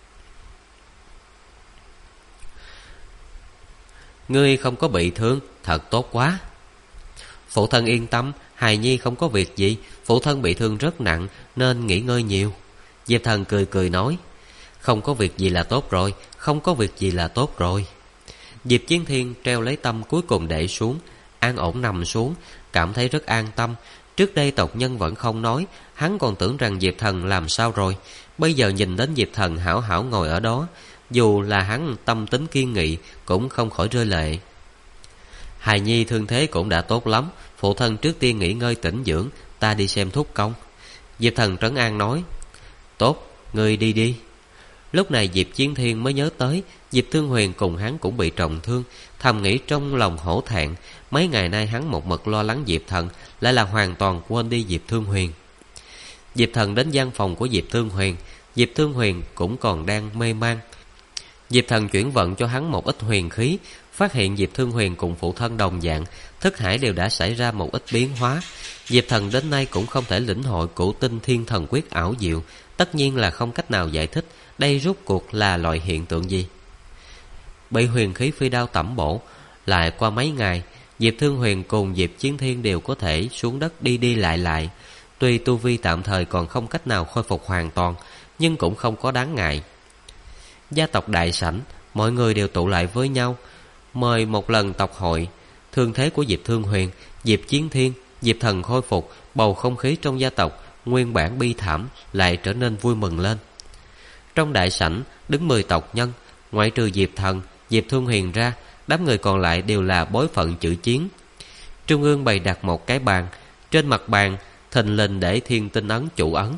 Ngươi không có bị thương, thật tốt quá. Phụ thân yên tâm, hài nhi không có việc gì. Phụ thân bị thương rất nặng nên nghỉ ngơi nhiều. Diệp Thần cười cười nói, không có việc gì là tốt rồi, không có việc gì là tốt rồi. Diệp Chiến Thiên treo lấy tâm cuối cùng để xuống, an ổn nằm xuống, cảm thấy rất an tâm. Trước đây tộc nhân vẫn không nói, hắn còn tưởng rằng Diệp Thần làm sao rồi. Bây giờ nhìn đến Diệp Thần hảo hảo ngồi ở đó, dù là hắn tâm tính kiên nghị cũng không khỏi rơi lệ. Hài nhi thương thế cũng đã tốt lắm, phụ thân trước tiên nghỉ ngơi tĩnh dưỡng, ta đi xem thúc công. Diệp Thần trấn an nói, tốt, ngươi đi đi. Lúc này Diệp Chiến Thiên mới nhớ tới Diệp Thương Huyền cùng hắn cũng bị trọng thương, thầm nghĩ trong lòng hổ thẹn. Mấy ngày nay hắn một mực lo lắng Diệp Thần, lại là hoàn toàn quên đi Diệp Thương Huyền. Diệp Thần đến gian phòng của Diệp Thương Huyền. Diệp Thương Huyền cũng còn đang mê man. Diệp Thần chuyển vận cho hắn một ít huyền khí, phát hiện Diệp Thương Huyền cùng phụ thân đồng dạng, thức hải đều đã xảy ra một ít biến hóa. Diệp Thần đến nay cũng không thể lĩnh hội cửu tinh thiên thần quyết ảo diệu, tất nhiên là không cách nào giải thích đây rốt cuộc là loại hiện tượng gì. Bị huyền khí phi đao tẩm bổ, lại qua mấy ngày, Diệp Thương Huyền cùng Diệp Chiến Thiên đều có thể xuống đất đi đi lại. Tuy tu vi tạm thời còn không cách nào khôi phục hoàn toàn, nhưng cũng không có đáng ngại. Gia tộc đại sảnh, mọi người đều tụ lại với nhau, mời một lần tộc hội. Thương thế của Diệp Thương Huyền, Diệp Chiến Thiên, Diệp Thần khôi phục, bầu không khí trong gia tộc nguyên bản bi thảm lại trở nên vui mừng lên. Trong đại sảnh đứng 10 tộc nhân, ngoại trừ Diệp Thần, Diệp Thương Huyền ra, đám người còn lại đều là bối phận chữ chiến. Trung ương bày đặt một cái bàn, trên mặt bàn thình lình để thiên tinh ấn chủ ấn.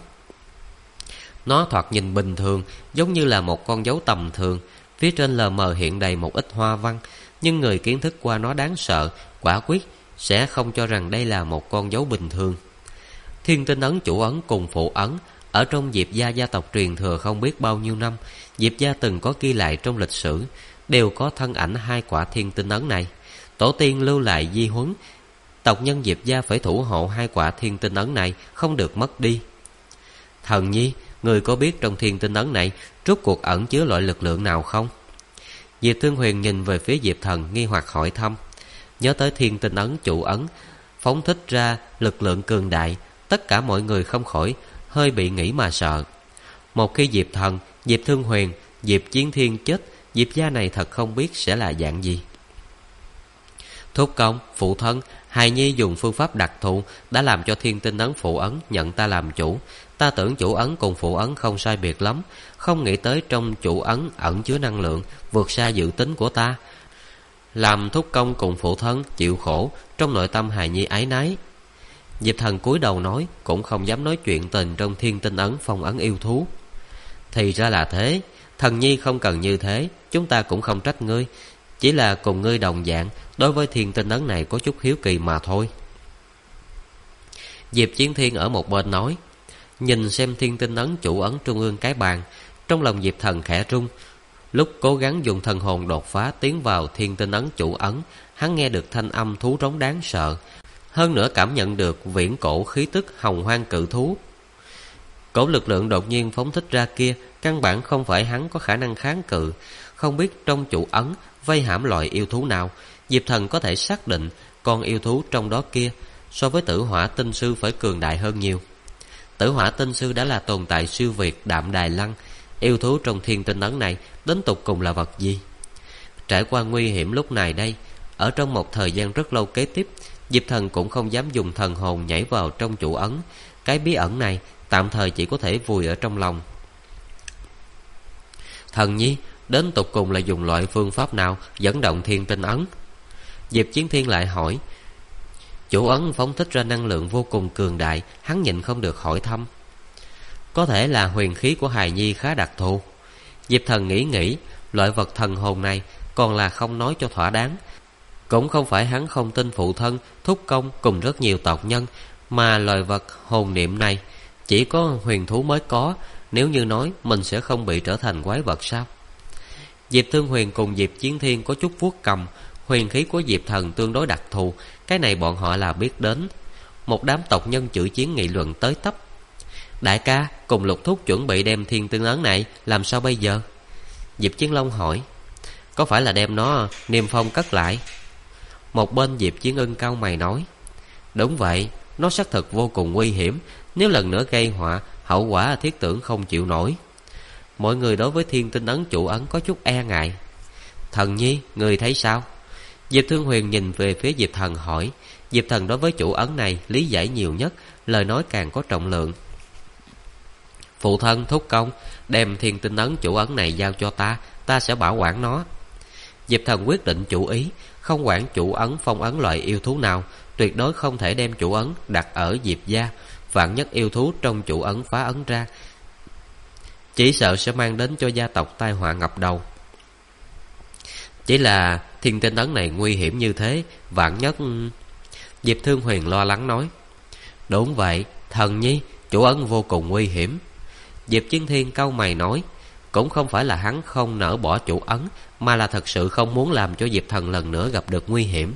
Nó thoạt nhìn bình thường, giống như là một con dấu tầm thường. Phía trên lờ mờ hiện đầy một ít hoa văn, nhưng người kiến thức qua nó đáng sợ, quả quyết sẽ không cho rằng đây là một con dấu bình thường. Thiên tinh ấn chủ ấn cùng phụ ấn ở trong Diệp gia gia tộc truyền thừa không biết bao nhiêu năm. Diệp gia từng có ghi lại trong lịch sử, đều có thân ảnh 2 quả thiên tinh ấn này. Tổ tiên lưu lại di huấn, tộc nhân Diệp gia phải thủ hộ 2 quả thiên tinh ấn này không được mất đi. Thần nhi, người có biết trong thiên tinh ấn này rốt cuộc ẩn chứa loại lực lượng nào không? Diệp Thương Huyền nhìn về phía Diệp Thần nghi hoặc hỏi thăm. Nhớ tới thiên tinh ấn chủ ấn phóng thích ra lực lượng cường đại, tất cả mọi người không khỏi hơi bị nghĩ mà sợ. Một khi Diệp Thần, Diệp Thương Huyền, Diệp Chiến Thiên chết, Diệp gia này thật không biết sẽ là dạng gì. Thúc công, phụ thân, hài nhi dùng phương pháp đặc thù đã làm cho thiên tinh ấn phụ ấn nhận ta làm chủ. Ta tưởng chủ ấn cùng phụ ấn không sai biệt lắm, không nghĩ tới trong chủ ấn ẩn chứa năng lượng vượt xa dự tính của ta, làm thúc công cùng phụ thân chịu khổ. Trong nội tâm hài nhi áy náy. Diệp Thần cúi đầu nói, cũng không dám nói chuyện tình trong thiên tinh ấn phong ấn yêu thú. Thì ra là thế, thần nhi không cần như thế, chúng ta cũng không trách ngươi, chỉ là cùng ngươi đồng dạng, đối với thiên tinh ấn này có chút hiếu kỳ mà thôi. Diệp Chiến Thiên ở một bên nói, nhìn xem thiên tinh ấn chủ ấn trung ương cái bàn, trong lòng Diệp Thần khẽ rung. Lúc cố gắng dùng thần hồn đột phá tiến vào thiên tinh ấn chủ ấn, hắn nghe được thanh âm thú rống đáng sợ, hơn nữa cảm nhận được viễn cổ khí tức hồng hoang cự thú. Cổ lực lượng đột nhiên phóng thích ra kia, căn bản không phải hắn có khả năng kháng cự. Không biết trong chủ ấn vây hãm loại yêu thú nào, Diệp Thần có thể xác định con yêu thú trong đó kia so với Tử Hỏa Tinh Sư phải cường đại hơn nhiều. Tử Hỏa Tinh Sư đã là tồn tại siêu việt Đạm Đài Lăng. Yêu thú trong thiên tinh ấn này đến tục cùng là vật gì? Trải qua nguy hiểm lúc này đây, ở trong một thời gian rất lâu kế tiếp, Diệp Thần cũng không dám dùng thần hồn nhảy vào trong chủ ấn. Cái bí ẩn này tạm thời chỉ có thể vùi ở trong lòng. Thần nhi, đến tục cùng là dùng loại phương pháp nào dẫn động thiên tinh ấn? Diệp Chiến Thiên lại hỏi. Chủ ấn phóng thích ra năng lượng vô cùng cường đại, hắn nhịn không được hỏi thăm. Có thể là huyền khí của hài nhi khá đặc thù. Diệp Thần nghĩ, loại vật thần hồn này còn là không nói cho thỏa đáng. Cũng không phải hắn không tin phụ thân, thúc công cùng rất nhiều tộc nhân, mà loài vật hồn niệm này chỉ có huyền thú mới có. Nếu như nói mình sẽ không bị trở thành quái vật sao? Diệp Thương Huyền cùng Diệp Chiến Thiên có chút vuốt cầm. Huyền khí của Diệp Thần tương đối đặc thù, cái này bọn họ là biết đến. Một đám tộc nhân chửi chiến nghị luận tới tấp. Đại ca cùng Lục thúc chuẩn bị đem thiên tinh ấn này, làm sao bây giờ? Diệp Chiến Long hỏi. Có phải là đem nó niêm phong cất lại? Một bên Diệp Chiến Ưng cau mày nói. Đúng vậy, nó xác thực vô cùng nguy hiểm. Nếu lần nữa gây họa, hậu quả thiết tưởng không chịu nổi. Mọi người đối với thiên tinh ấn chủ ấn có chút e ngại. Thần nhi, người thấy sao? Diệp Thương Huyền nhìn về phía Diệp Thần hỏi. Diệp Thần đối với chủ ấn này lý giải nhiều nhất, lời nói càng có trọng lượng. Phụ thân thúc công, đem thiên tinh ấn chủ ấn này giao cho ta, ta sẽ bảo quản nó. Diệp Thần quyết định chủ ý, không quản chủ ấn phong ấn loại yêu thú nào, tuyệt đối không thể đem chủ ấn đặt ở Diệp gia. Vạn nhất yêu thú trong chủ ấn phá ấn ra, chỉ sợ sẽ mang đến cho gia tộc tai họa ngập đầu. Chỉ là thiên tinh ấn này nguy hiểm như thế, vạn nhất... Diệp Thương Huyền lo lắng nói. Đúng vậy, thần nhi, chủ ấn vô cùng nguy hiểm. Diệp Chiến Thiên cau mày nói. Cũng không phải là hắn không nỡ bỏ chủ ấn, mà là thật sự không muốn làm cho Diệp Thần lần nữa gặp được nguy hiểm.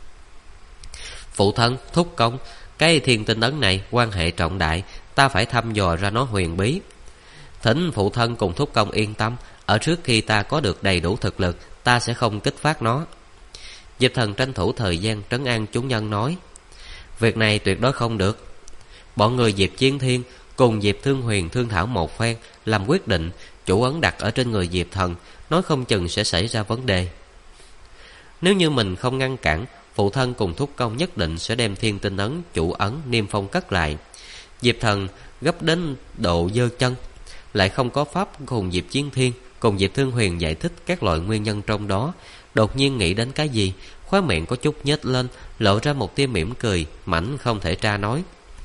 Phụ thân, thúc công, cái thiên tinh ấn này quan hệ trọng đại, ta phải thăm dò ra nó huyền bí. Thỉnh phụ thân cùng thúc công yên tâm, ở trước khi ta có được đầy đủ thực lực, ta sẽ không kích phát nó. Diệp Thần tranh thủ thời gian trấn an chúng nhân nói. Việc này tuyệt đối không được. Bọn người Diệp Chiến Thiên cùng Diệp Thương Huyền thương thảo một phen, làm quyết định chủ ấn đặt ở trên người Diệp Thần, nói không chừng sẽ xảy ra vấn đề. Nếu như mình không ngăn cản, phụ thân cùng thúc công nhất định sẽ đem thiên tinh ấn chủ ấn niêm phong cất lại. Diệp Thần gấp đến độ giơ chân, lại không có pháp cùng Diệp Chiến Thiên cùng Diệp Thương Huyền giải thích các loại nguyên nhân trong đó. Đột nhiên nghĩ đến cái gì, khóe miệng có chút nhếch lên, lộ ra một tia mỉm cười mảnh không thể tra nói.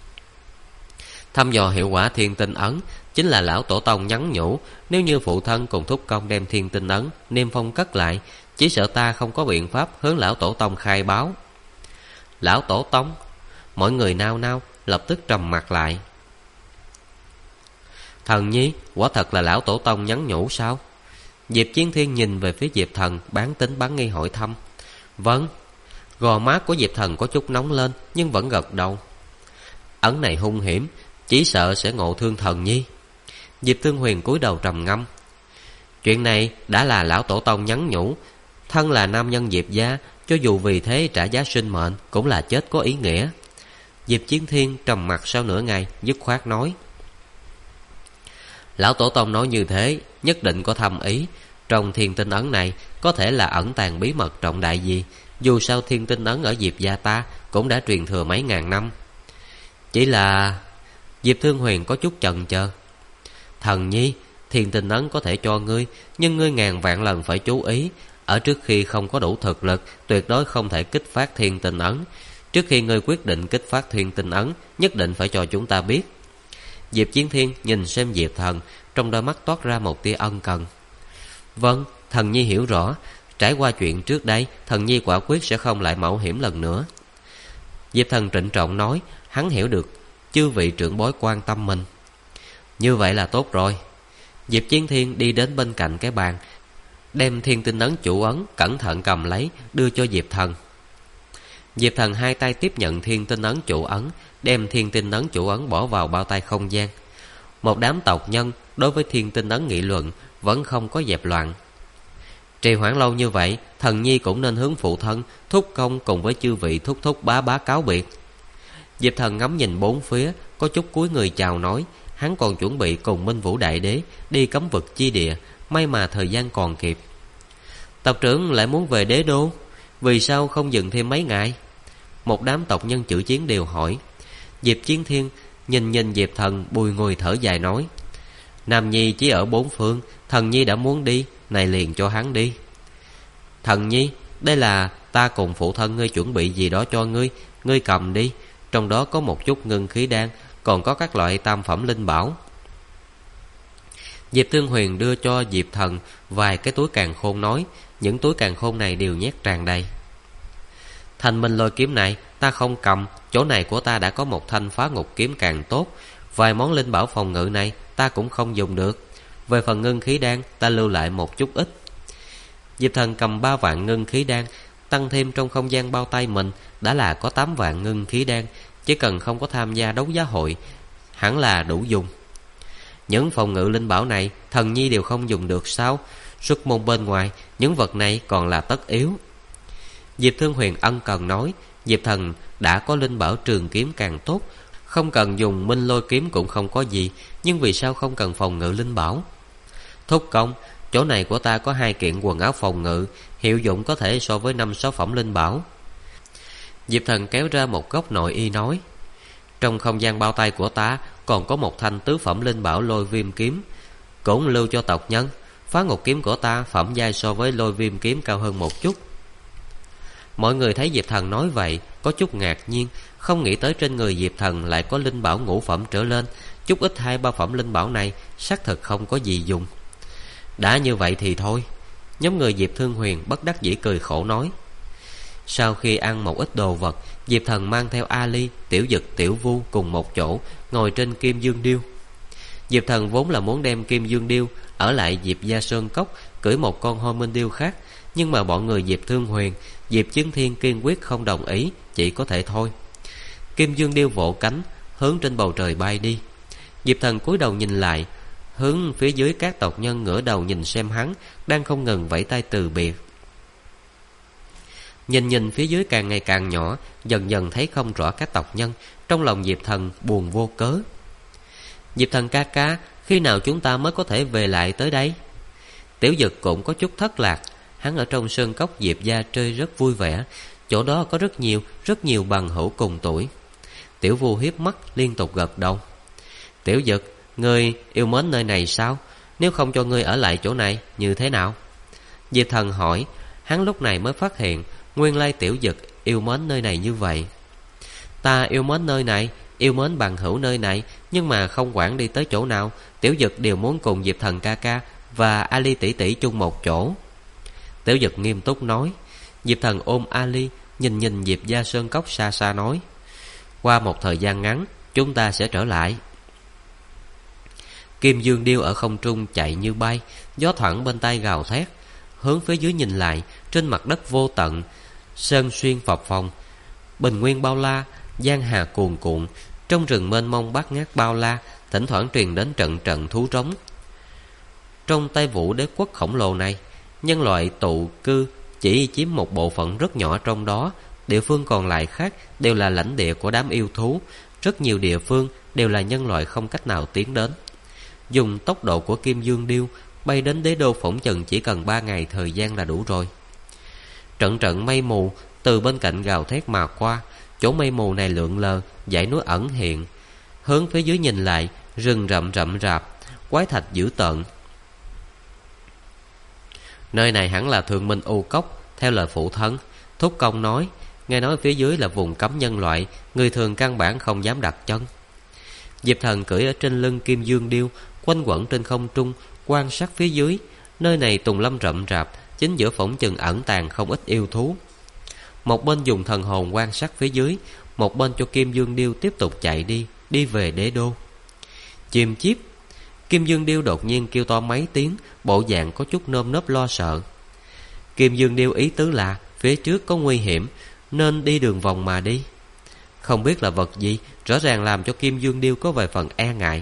Thăm dò hiệu quả thiên tinh ấn chính là lão tổ tông nhắn nhủ, nếu như phụ thân cùng thúc công đem thiên tinh ấn niêm phong cất lại, chỉ sợ ta không có biện pháp hướng lão tổ tông khai báo. Lão tổ tông? Mọi người nao nao lập tức trầm mặt lại. Thần nhi, quả thật là lão tổ tông nhắn nhủ sao? Diệp Chiến Thiên nhìn về phía Diệp Thần, bán tính bán nghi hỏi thăm. Vâng. Gò má của Diệp Thần có chút nóng lên, nhưng vẫn gật đầu. Ấn này hung hiểm, chỉ sợ sẽ ngộ thương thần nhi. Diệp Thương Huyền cúi đầu trầm ngâm. Chuyện này đã là lão tổ tông nhắn nhủ, thân là nam nhân Diệp gia, cho dù vì thế trả giá sinh mệnh cũng là chết có ý nghĩa. Diệp Chiến Thiên trầm mặt sau nửa ngày, dứt khoát nói. Lão tổ tông nói như thế nhất định có thâm ý. Trong thiên tinh ấn này có thể là ẩn tàng bí mật trọng đại gì. Dù sao thiên tinh ấn ở Diệp gia ta cũng đã truyền thừa mấy ngàn năm. Chỉ là... Diệp Thương Huyền có chút chần chờ. Thần nhi, thiên tinh ấn có thể cho ngươi, nhưng ngươi ngàn vạn lần phải chú ý, ở trước khi không có đủ thực lực, tuyệt đối không thể kích phát thiên tinh ấn. Trước khi ngươi quyết định kích phát thiên tinh ấn, nhất định phải cho chúng ta biết. Diệp Chiến Thiên nhìn xem Diệp Thần, trong đôi mắt toát ra một tia ân cần. Vâng, thần nhi hiểu rõ. Trải qua chuyện trước đây, thần nhi quả quyết sẽ không lại mạo hiểm lần nữa. Diệp Thần trịnh trọng nói. Hắn hiểu được chư vị trưởng bối quan tâm mình. Như vậy là tốt rồi. Diệp Chiến Thiên đi đến bên cạnh cái bàn, đem thiên tinh ấn chủ ấn cẩn thận cầm lấy, đưa cho Diệp Thần. Diệp Thần hai tay tiếp nhận thiên tinh ấn chủ ấn, đem thiên tinh ấn chủ ấn bỏ vào bao tay không gian. Một đám tộc nhân đối với thiên tinh ấn nghị luận vẫn không có dẹp loạn. Trì hoãn lâu như vậy, thần nhi cũng nên hướng phụ thân, thúc công cùng với chư vị thúc thúc bá bá cáo biệt. Diệp Thần ngắm nhìn bốn phía, có chút cúi người chào nói. Hắn còn chuẩn bị cùng Minh Vũ Đại Đế đi cấm vực chi địa, may mà thời gian còn kịp. Tộc trưởng lại muốn về đế đô, vì sao không dừng thêm mấy ngày? Một đám tộc nhân chữ chiến đều hỏi. Diệp Chiến Thiên nhìn Diệp Thần, bùi ngùi thở dài nói. Nam nhi chỉ ở bốn phương, thần nhi đã muốn đi, này liền cho hắn đi. Thần nhi, đây là ta cùng phụ thân ngươi chuẩn bị gì đó cho ngươi, ngươi cầm đi. Trong đó có một chút ngưng khí đan, còn có các loại tam phẩm linh bảo. Diệp Thương Huyền đưa cho Diệp Thần vài cái túi càn khôn nói. những túi càn khôn này đều nhét tràn đầy. Thanh minh lôi kiếm này ta không cầm, chỗ này của ta đã có một thanh phá ngục kiếm càng tốt. Vài món linh bảo phòng ngự này ta cũng không dùng được. Về phần ngưng khí đan ta lưu lại một chút ít. Diệp Thần cầm 3 vạn ngưng khí đan, tăng thêm trong không gian bao tay mình đã là có 8 vạn ngưng khí đan. Chỉ cần không có tham gia đấu giá hội hẳn là đủ dùng. Những phòng ngự linh bảo này Thần Nhi đều không dùng được sao? Xuất môn bên ngoài những vật này còn là tất yếu. Diệp Thương Huyền ân cần nói. Diệp Thần đã có linh bảo trường kiếm càng tốt, không cần dùng minh lôi kiếm cũng không có gì. Nhưng vì sao không cần phòng ngự linh bảo? Thúc công, chỗ này của ta có 2 kiện quần áo phòng ngự, hiệu dụng có thể so với 5-6 phẩm linh bảo. Diệp Thần kéo ra một góc nội y nói. Trong không gian bao tay của ta còn có một thanh tứ phẩm linh bảo lôi viêm kiếm, cũng lưu cho tộc nhân. Phá ngục kiếm của ta phẩm giai so với lôi viêm kiếm cao hơn một chút. Mọi người thấy Diệp Thần nói vậy có chút ngạc nhiên, không nghĩ tới trên người Diệp Thần lại có linh bảo ngũ phẩm trở lên. Chút ít 2-3 phẩm linh bảo này xác thực không có gì dùng. Đã như vậy thì thôi. Nhóm người Diệp Thương Huyền bất đắc dĩ cười khổ nói. Sau khi ăn một ít đồ vật, Diệp Thần mang theo Ali, Tiểu Dực, Tiểu Vu cùng một chỗ ngồi trên Kim Dương Điêu. Diệp Thần vốn là muốn đem Kim Dương Điêu ở lại Diệp Gia Sơn Cốc cưỡi một con Hôi Minh Điêu khác, nhưng mà bọn người Diệp Thương Huyền, Diệp Chứng Thiên kiên quyết không đồng ý, chỉ có thể thôi. Kim Dương Điêu vỗ cánh hướng trên bầu trời bay đi. Diệp Thần cúi đầu nhìn lại, hướng phía dưới các tộc nhân ngửa đầu nhìn xem hắn đang không ngừng vẫy tay từ biệt. Nhìn phía dưới càng ngày càng nhỏ, dần dần thấy không rõ các tộc nhân. Trong lòng Diệp Thần buồn vô cớ. Diệp Thần ca ca, khi nào chúng ta mới có thể về lại tới đây? Tiểu Dực cũng có chút thất lạc. Hắn ở trong sơn cốc Diệp gia chơi rất vui vẻ, chỗ đó có rất nhiều bằng hữu cùng tuổi. Tiểu Vu hiếp mắt liên tục gật đầu. Tiểu Dực, ngươi yêu mến nơi này sao? Nếu không cho ngươi ở lại chỗ này như thế nào? Diệp Thần hỏi. Hắn lúc này mới phát hiện nguyên lai Tiểu Dực yêu mến nơi này như vậy. Ta yêu mến nơi này, yêu mến bằng hữu nơi này, nhưng mà không quản đi tới chỗ nào, Tiểu Dực đều muốn cùng Diệp Thần ca ca và Ali tỷ tỷ chung một chỗ. Tiểu Dực nghiêm túc nói. Diệp Thần ôm Ali, nhìn Diệp Gia Sơn Cốc xa xa nói. Qua một thời gian ngắn chúng ta sẽ trở lại. Kim Dương Điêu ở không trung chạy như bay, gió thoảng bên tai gào thét. Hướng phía dưới nhìn lại, trên mặt đất vô tận, sơn xuyên phập phồng, bình nguyên bao la, giang hà cuồn cuộn. Trong rừng mênh mông bát ngát bao la, thỉnh thoảng truyền đến trận trận thú rống. Trong Tây Vũ đế quốc khổng lồ này, nhân loại tụ cư chỉ chiếm một bộ phận rất nhỏ trong đó. Địa phương còn lại khác đều là lãnh địa của đám yêu thú. Rất nhiều địa phương đều là nhân loại không cách nào tiến đến. Dùng tốc độ của Kim Dương Điêu bay đến đế đô phỏng chừng chỉ cần 3 ngày thời gian là đủ rồi. Trận mây mù từ bên cạnh gào thét mà qua. Chỗ mây mù này lượn lờ, dãy núi ẩn hiện. Hướng phía dưới nhìn lại, rừng rậm rạp, quái thạch dữ tợn. Nơi này hẳn là Thượng Minh U Cốc. Theo lời phụ thân, Thúc Công nói, nghe nói phía dưới là vùng cấm nhân loại, người thường căn bản không dám đặt chân. Diệp Thần cưỡi ở trên lưng Kim Dương Điêu, quanh quẩn trên không trung, quan sát phía dưới. Nơi này tùng lâm rậm rạp, chính giữa phỏng chừng ẩn tàng không ít yêu thú. Một bên dùng thần hồn quan sát phía dưới, một bên cho Kim Dương Điêu tiếp tục chạy đi về đế đô. Chim chíp. Kim Dương Điêu đột nhiên kêu to mấy tiếng, bộ dạng có chút nơm nớp lo sợ. Kim Dương Điêu ý tứ là phía trước có nguy hiểm, nên đi đường vòng mà đi. Không biết là vật gì, rõ ràng làm cho Kim Dương Điêu có vài phần e ngại.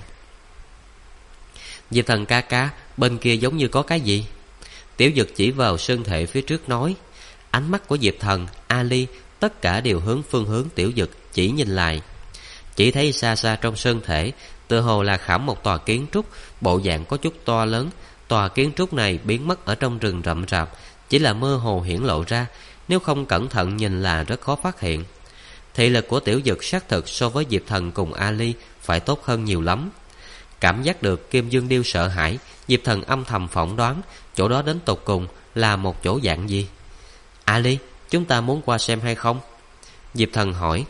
Diệp Thần ca ca, bên kia giống như có cái gì? Tiểu Dực chỉ vào sơn thể phía trước nói. Ánh mắt của Diệp Thần, Ali tất cả đều hướng phương hướng Tiểu Dực chỉ nhìn lại. Chỉ thấy xa xa trong sơn thể tựa hồ là khảm một tòa kiến trúc, bộ dạng có chút to lớn. Tòa kiến trúc này biến mất ở trong rừng rậm rạp, chỉ là mơ hồ hiển lộ ra, nếu không cẩn thận nhìn là rất khó phát hiện. Thị lực của Tiểu Dực xác thực so với Diệp Thần cùng Ali phải tốt hơn nhiều lắm. Cảm giác được Kim Dương Điêu sợ hãi, Diệp Thần âm thầm phỏng đoán chỗ đó đến tột cùng là một chỗ dạng gì. Ali, chúng ta muốn qua xem hay không? Diệp Thần hỏi.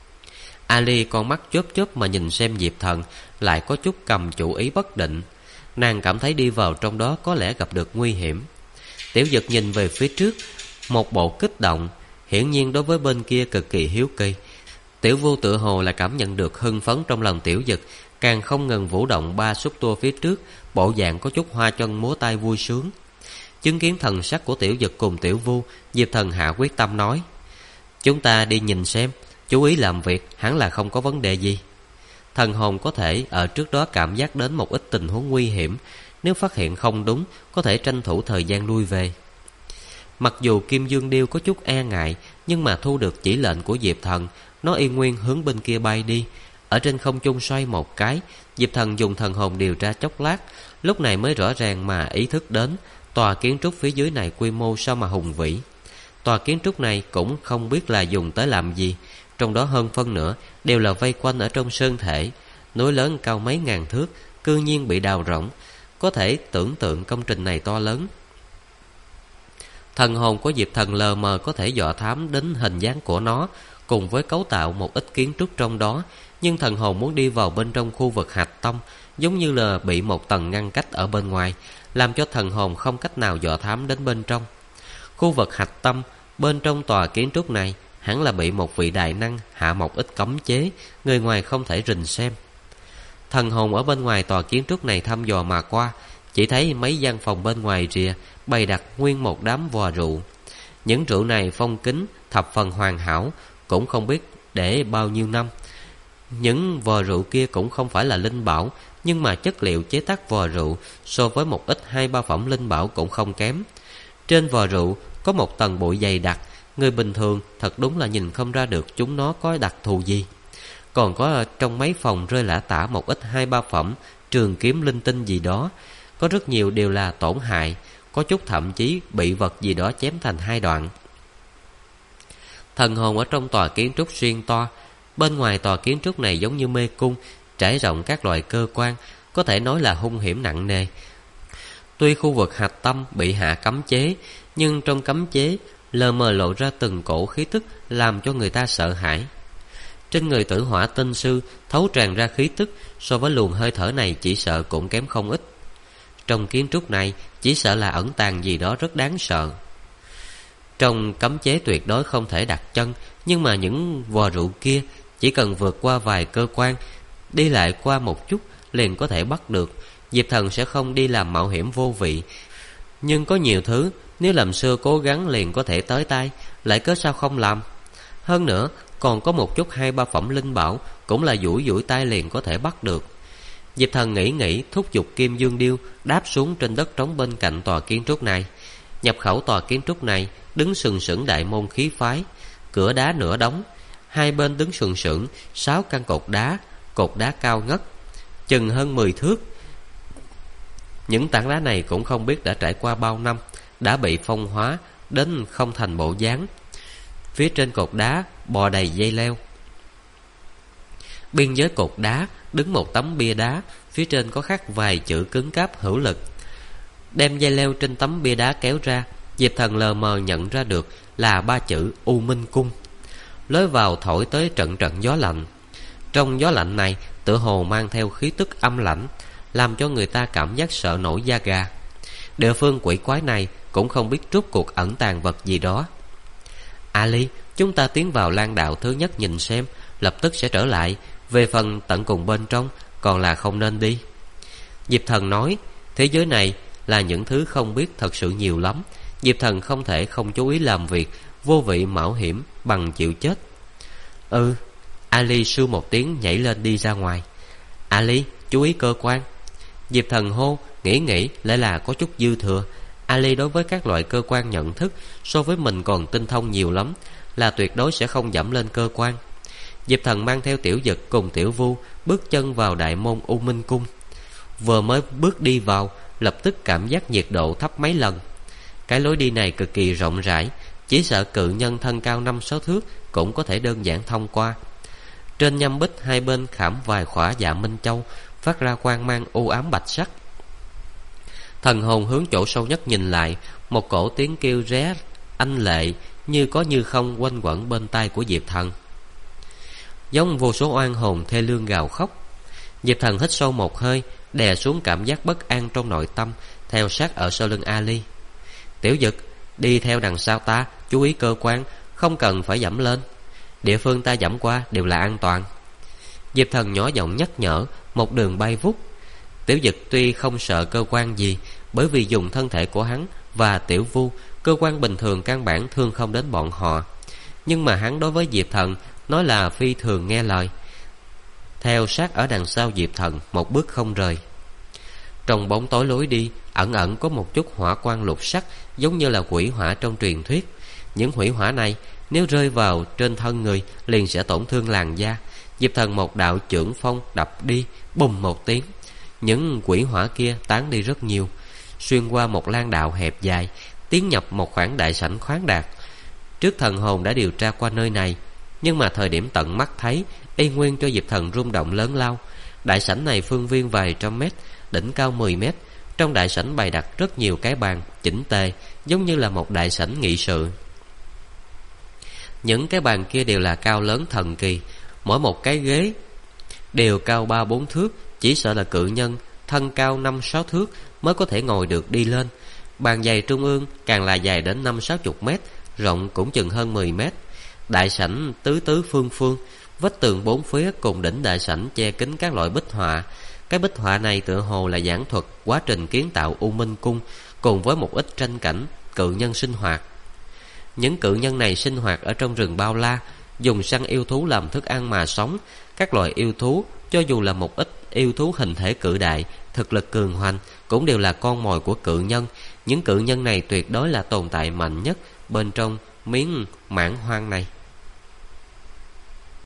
Ali con mắt chớp chớp mà nhìn xem Diệp Thần, lại có chút cầm chủ ý bất định. Nàng cảm thấy đi vào trong đó có lẽ gặp được nguy hiểm. Tiểu Dực nhìn về phía trước, một bộ kích động, hiển nhiên đối với bên kia cực kỳ hiếu kỳ. Tiểu Vu tựa hồ là cảm nhận được hưng phấn trong lòng Tiểu Dực, càng không ngừng vũ động ba xúc tua phía trước, bộ dạng có chút hoa chân múa tay vui sướng. Chứng kiến thần sắc của Tiểu Dực cùng Tiểu Vu, Diệp Thần hạ quyết tâm nói: chúng ta đi nhìn xem, chú ý làm việc, hẳn là không có vấn đề gì. Thần hồn có thể ở trước đó cảm giác đến một ít tình huống nguy hiểm, nếu phát hiện không đúng, có thể tranh thủ thời gian lui về. Mặc dù Kim Dương Điêu có chút e ngại, nhưng mà thu được chỉ lệnh của Diệp Thần, nó y nguyên hướng bên kia bay đi. Ở trên không trung xoay một cái, Diệp Thần dùng thần hồn điều tra chốc lát, lúc này mới rõ ràng mà ý thức đến tòa kiến trúc phía dưới này quy mô sao mà hùng vĩ. Tòa kiến trúc này cũng không biết là dùng tới làm gì, trong đó hơn phân nửa đều là vây quanh ở trong sơn thể. Núi lớn cao mấy ngàn thước, cư nhiên bị đào rỗng, có thể tưởng tượng công trình này to lớn. Thần hồn của Diệp Thần lờ mờ có thể dò thám đến hình dáng của nó, cùng với cấu tạo một ít kiến trúc trong đó, nhưng thần hồn muốn đi vào bên trong khu vực hạch tâm, giống như là bị một tầng ngăn cách ở bên ngoài, làm cho thần hồn không cách nào dò thám đến bên trong. Khu vực hạch tâm bên trong tòa kiến trúc này hẳn là bị một vị đại năng hạ một ít cấm chế, người ngoài không thể rình xem. Thần hồn ở bên ngoài tòa kiến trúc này thăm dò mà qua, chỉ thấy mấy gian phòng bên ngoài rìa bày đặt nguyên một đám vò rượu. Những rượu này phong kính thập phần hoàn hảo, cũng không biết để bao nhiêu năm. Những vò rượu kia cũng không phải là linh bảo, nhưng mà chất liệu chế tác vò rượu so với một ít 2-3 phẩm linh bảo cũng không kém. Trên vò rượu có một tầng bụi dày đặc, người bình thường thật đúng là nhìn không ra được chúng nó có đặc thù gì. Còn có trong mấy phòng rơi lả tả một ít 2-3 phẩm trường kiếm linh tinh gì đó, có rất nhiều đều là tổn hại, có chút thậm chí bị vật gì đó chém thành hai đoạn. Thần hồn ở trong tòa kiến trúc xuyên toa. Bên ngoài tòa kiến trúc này giống như mê cung, trải rộng các loại cơ quan, có thể nói là hung hiểm nặng nề. Tuy khu vực hạch tâm bị hạ cấm chế, nhưng trong cấm chế lờ mờ lộ ra từng cổ khí tức làm cho người ta sợ hãi. Trên người Tử Hỏa Tinh Sư thấu tràn ra khí tức, so với luồng hơi thở này chỉ sợ cũng kém không ít. Trong kiến trúc này chỉ sợ là ẩn tàng gì đó rất đáng sợ. Trong cấm chế tuyệt đối không thể đặt chân, nhưng mà những vò rượu kia chỉ cần vượt qua vài cơ quan, đi lại qua một chút liền có thể bắt được. Diệp Thần sẽ không đi làm mạo hiểm vô vị, nhưng có nhiều thứ nếu làm xưa cố gắng liền có thể tới tay, lại cớ sao không làm. Hơn nữa còn có một chút 2-3 phẩm linh bảo, cũng là duỗi duỗi tay liền có thể bắt được. Diệp Thần nghĩ thúc giục Kim Dương Điêu đáp xuống trên đất trống bên cạnh tòa kiến trúc này. Nhập khẩu tòa kiến trúc này đứng sừng sững đại môn khí phái, cửa đá nửa đóng, hai bên đứng sừng sững 6 căn cột đá cao ngất chừng hơn 10 thước. Những tảng đá này cũng không biết đã trải qua bao năm, đã bị phong hóa đến không thành bộ dáng. Phía trên cột đá bò đầy dây leo. Biên giới cột đá đứng một tấm bia đá, phía trên có khắc vài chữ cứng cáp hữu lực. Đem dây leo trên tấm bia đá kéo ra, Diệp Thần lờ mờ nhận ra được là 3 chữ U Minh Cung. Lối vào thổi tới trận trận gió lạnh. Trong gió lạnh này tựa hồ mang theo khí tức âm lãnh, làm cho người ta cảm giác sợ nổi da gà. Địa phương quỷ quái này cũng không biết rốt cuộc ẩn tàng vật gì đó. Ali, chúng ta tiến vào lan đạo thứ nhất nhìn xem, lập tức sẽ trở lại. Về phần tận cùng bên trong còn là không nên đi. Diệp Thần nói, thế giới này là những thứ không biết thật sự nhiều lắm. Diệp Thần không thể không chú ý làm việc, vô vị mạo hiểm bằng chịu chết. Ali sưu một tiếng nhảy lên đi ra ngoài. Ali, chú ý cơ quan. Diệp Thần hô, nghĩ lại là có chút dư thừa. Ali đối với các loại cơ quan nhận thức so với mình còn tinh thông nhiều lắm, là tuyệt đối sẽ không dẫm lên cơ quan. Diệp Thần mang theo Tiểu Dực cùng Tiểu Vu bước chân vào đại môn U Minh Cung. Vừa mới bước đi vào, lập tức cảm giác nhiệt độ thấp mấy lần. Cái lối đi này cực kỳ rộng rãi, chỉ sợ cự nhân thân cao 5-6 thước cũng có thể đơn giản thông qua. Trên nhâm bích hai bên khảm vài khỏa dạ minh châu, phát ra quang mang u ám bạch sắc. Thần hồn hướng chỗ sâu nhất nhìn lại, một cổ tiếng kêu ré anh lệ như có như không quanh quẩn bên tai của Diệp Thần, giống vô số oan hồn thê lương gào khóc. Diệp Thần hít sâu một hơi, đè xuống cảm giác bất an trong nội tâm, theo sát ở sau lưng Ali. Tiểu Dực, đi theo đằng sau ta, chú ý cơ quan, không cần phải dẫm lên. Địa phương ta dẫm qua đều là an toàn. Diệp Thần nhỏ giọng nhắc nhở, một đường bay vút. Tiểu Dực tuy không sợ cơ quan gì, bởi vì dùng thân thể của hắn và Tiểu Vu, cơ quan bình thường căn bản thương không đến bọn họ. Nhưng mà hắn đối với Diệp Thần nói là phi thường nghe lời, theo sát ở đằng sau Diệp Thần, một bước không rời. Trong bóng tối lối đi, ẩn ẩn có một chút hỏa quang lục sắc, giống như là quỷ hỏa trong truyền thuyết. Những hủy hỏa này nếu rơi vào trên thân người liền sẽ tổn thương làn da. Diệp Thần một đạo chưởng phong đập đi, bùm một tiếng, những quỷ hỏa kia tán đi rất nhiều, xuyên qua một lan đạo hẹp dài, tiến nhập một khoảng đại sảnh khoáng đạt. Trước thần hồn đã điều tra qua nơi này, nhưng mà thời điểm tận mắt thấy, y nguyên cho Diệp Thần rung động lớn lao. Đại sảnh này phương viên vài trăm mét, đỉnh cao 10 mét. Trong đại sảnh bày đặt rất nhiều cái bàn chỉnh tề, giống như là một đại sảnh nghị sự. Những cái bàn kia đều là cao lớn thần kỳ, mỗi một cái ghế đều cao 3-4 thước, chỉ sợ là cự nhân thân cao 5-6 thước mới có thể ngồi được đi lên. Bàn dày trung ương càng là dài đến 50-60 mét, rộng cũng chừng hơn 10 mét. Đại sảnh tứ tứ phương phương, vách tường bốn phía cùng đỉnh đại sảnh che kín các loại bích họa. Cái bích họa này tựa hồ là giảng thuật quá trình kiến tạo U Minh Cung, cùng với một ít tranh cảnh cự nhân sinh hoạt. Những cự nhân này sinh hoạt ở trong rừng bao la, dùng săn yêu thú làm thức ăn mà sống. Các loại yêu thú, cho dù là một ít yêu thú hình thể cự đại, thực lực cường hoành, cũng đều là con mồi của cự nhân. Những cự nhân này tuyệt đối là tồn tại mạnh nhất bên trong miếng mảng hoang này.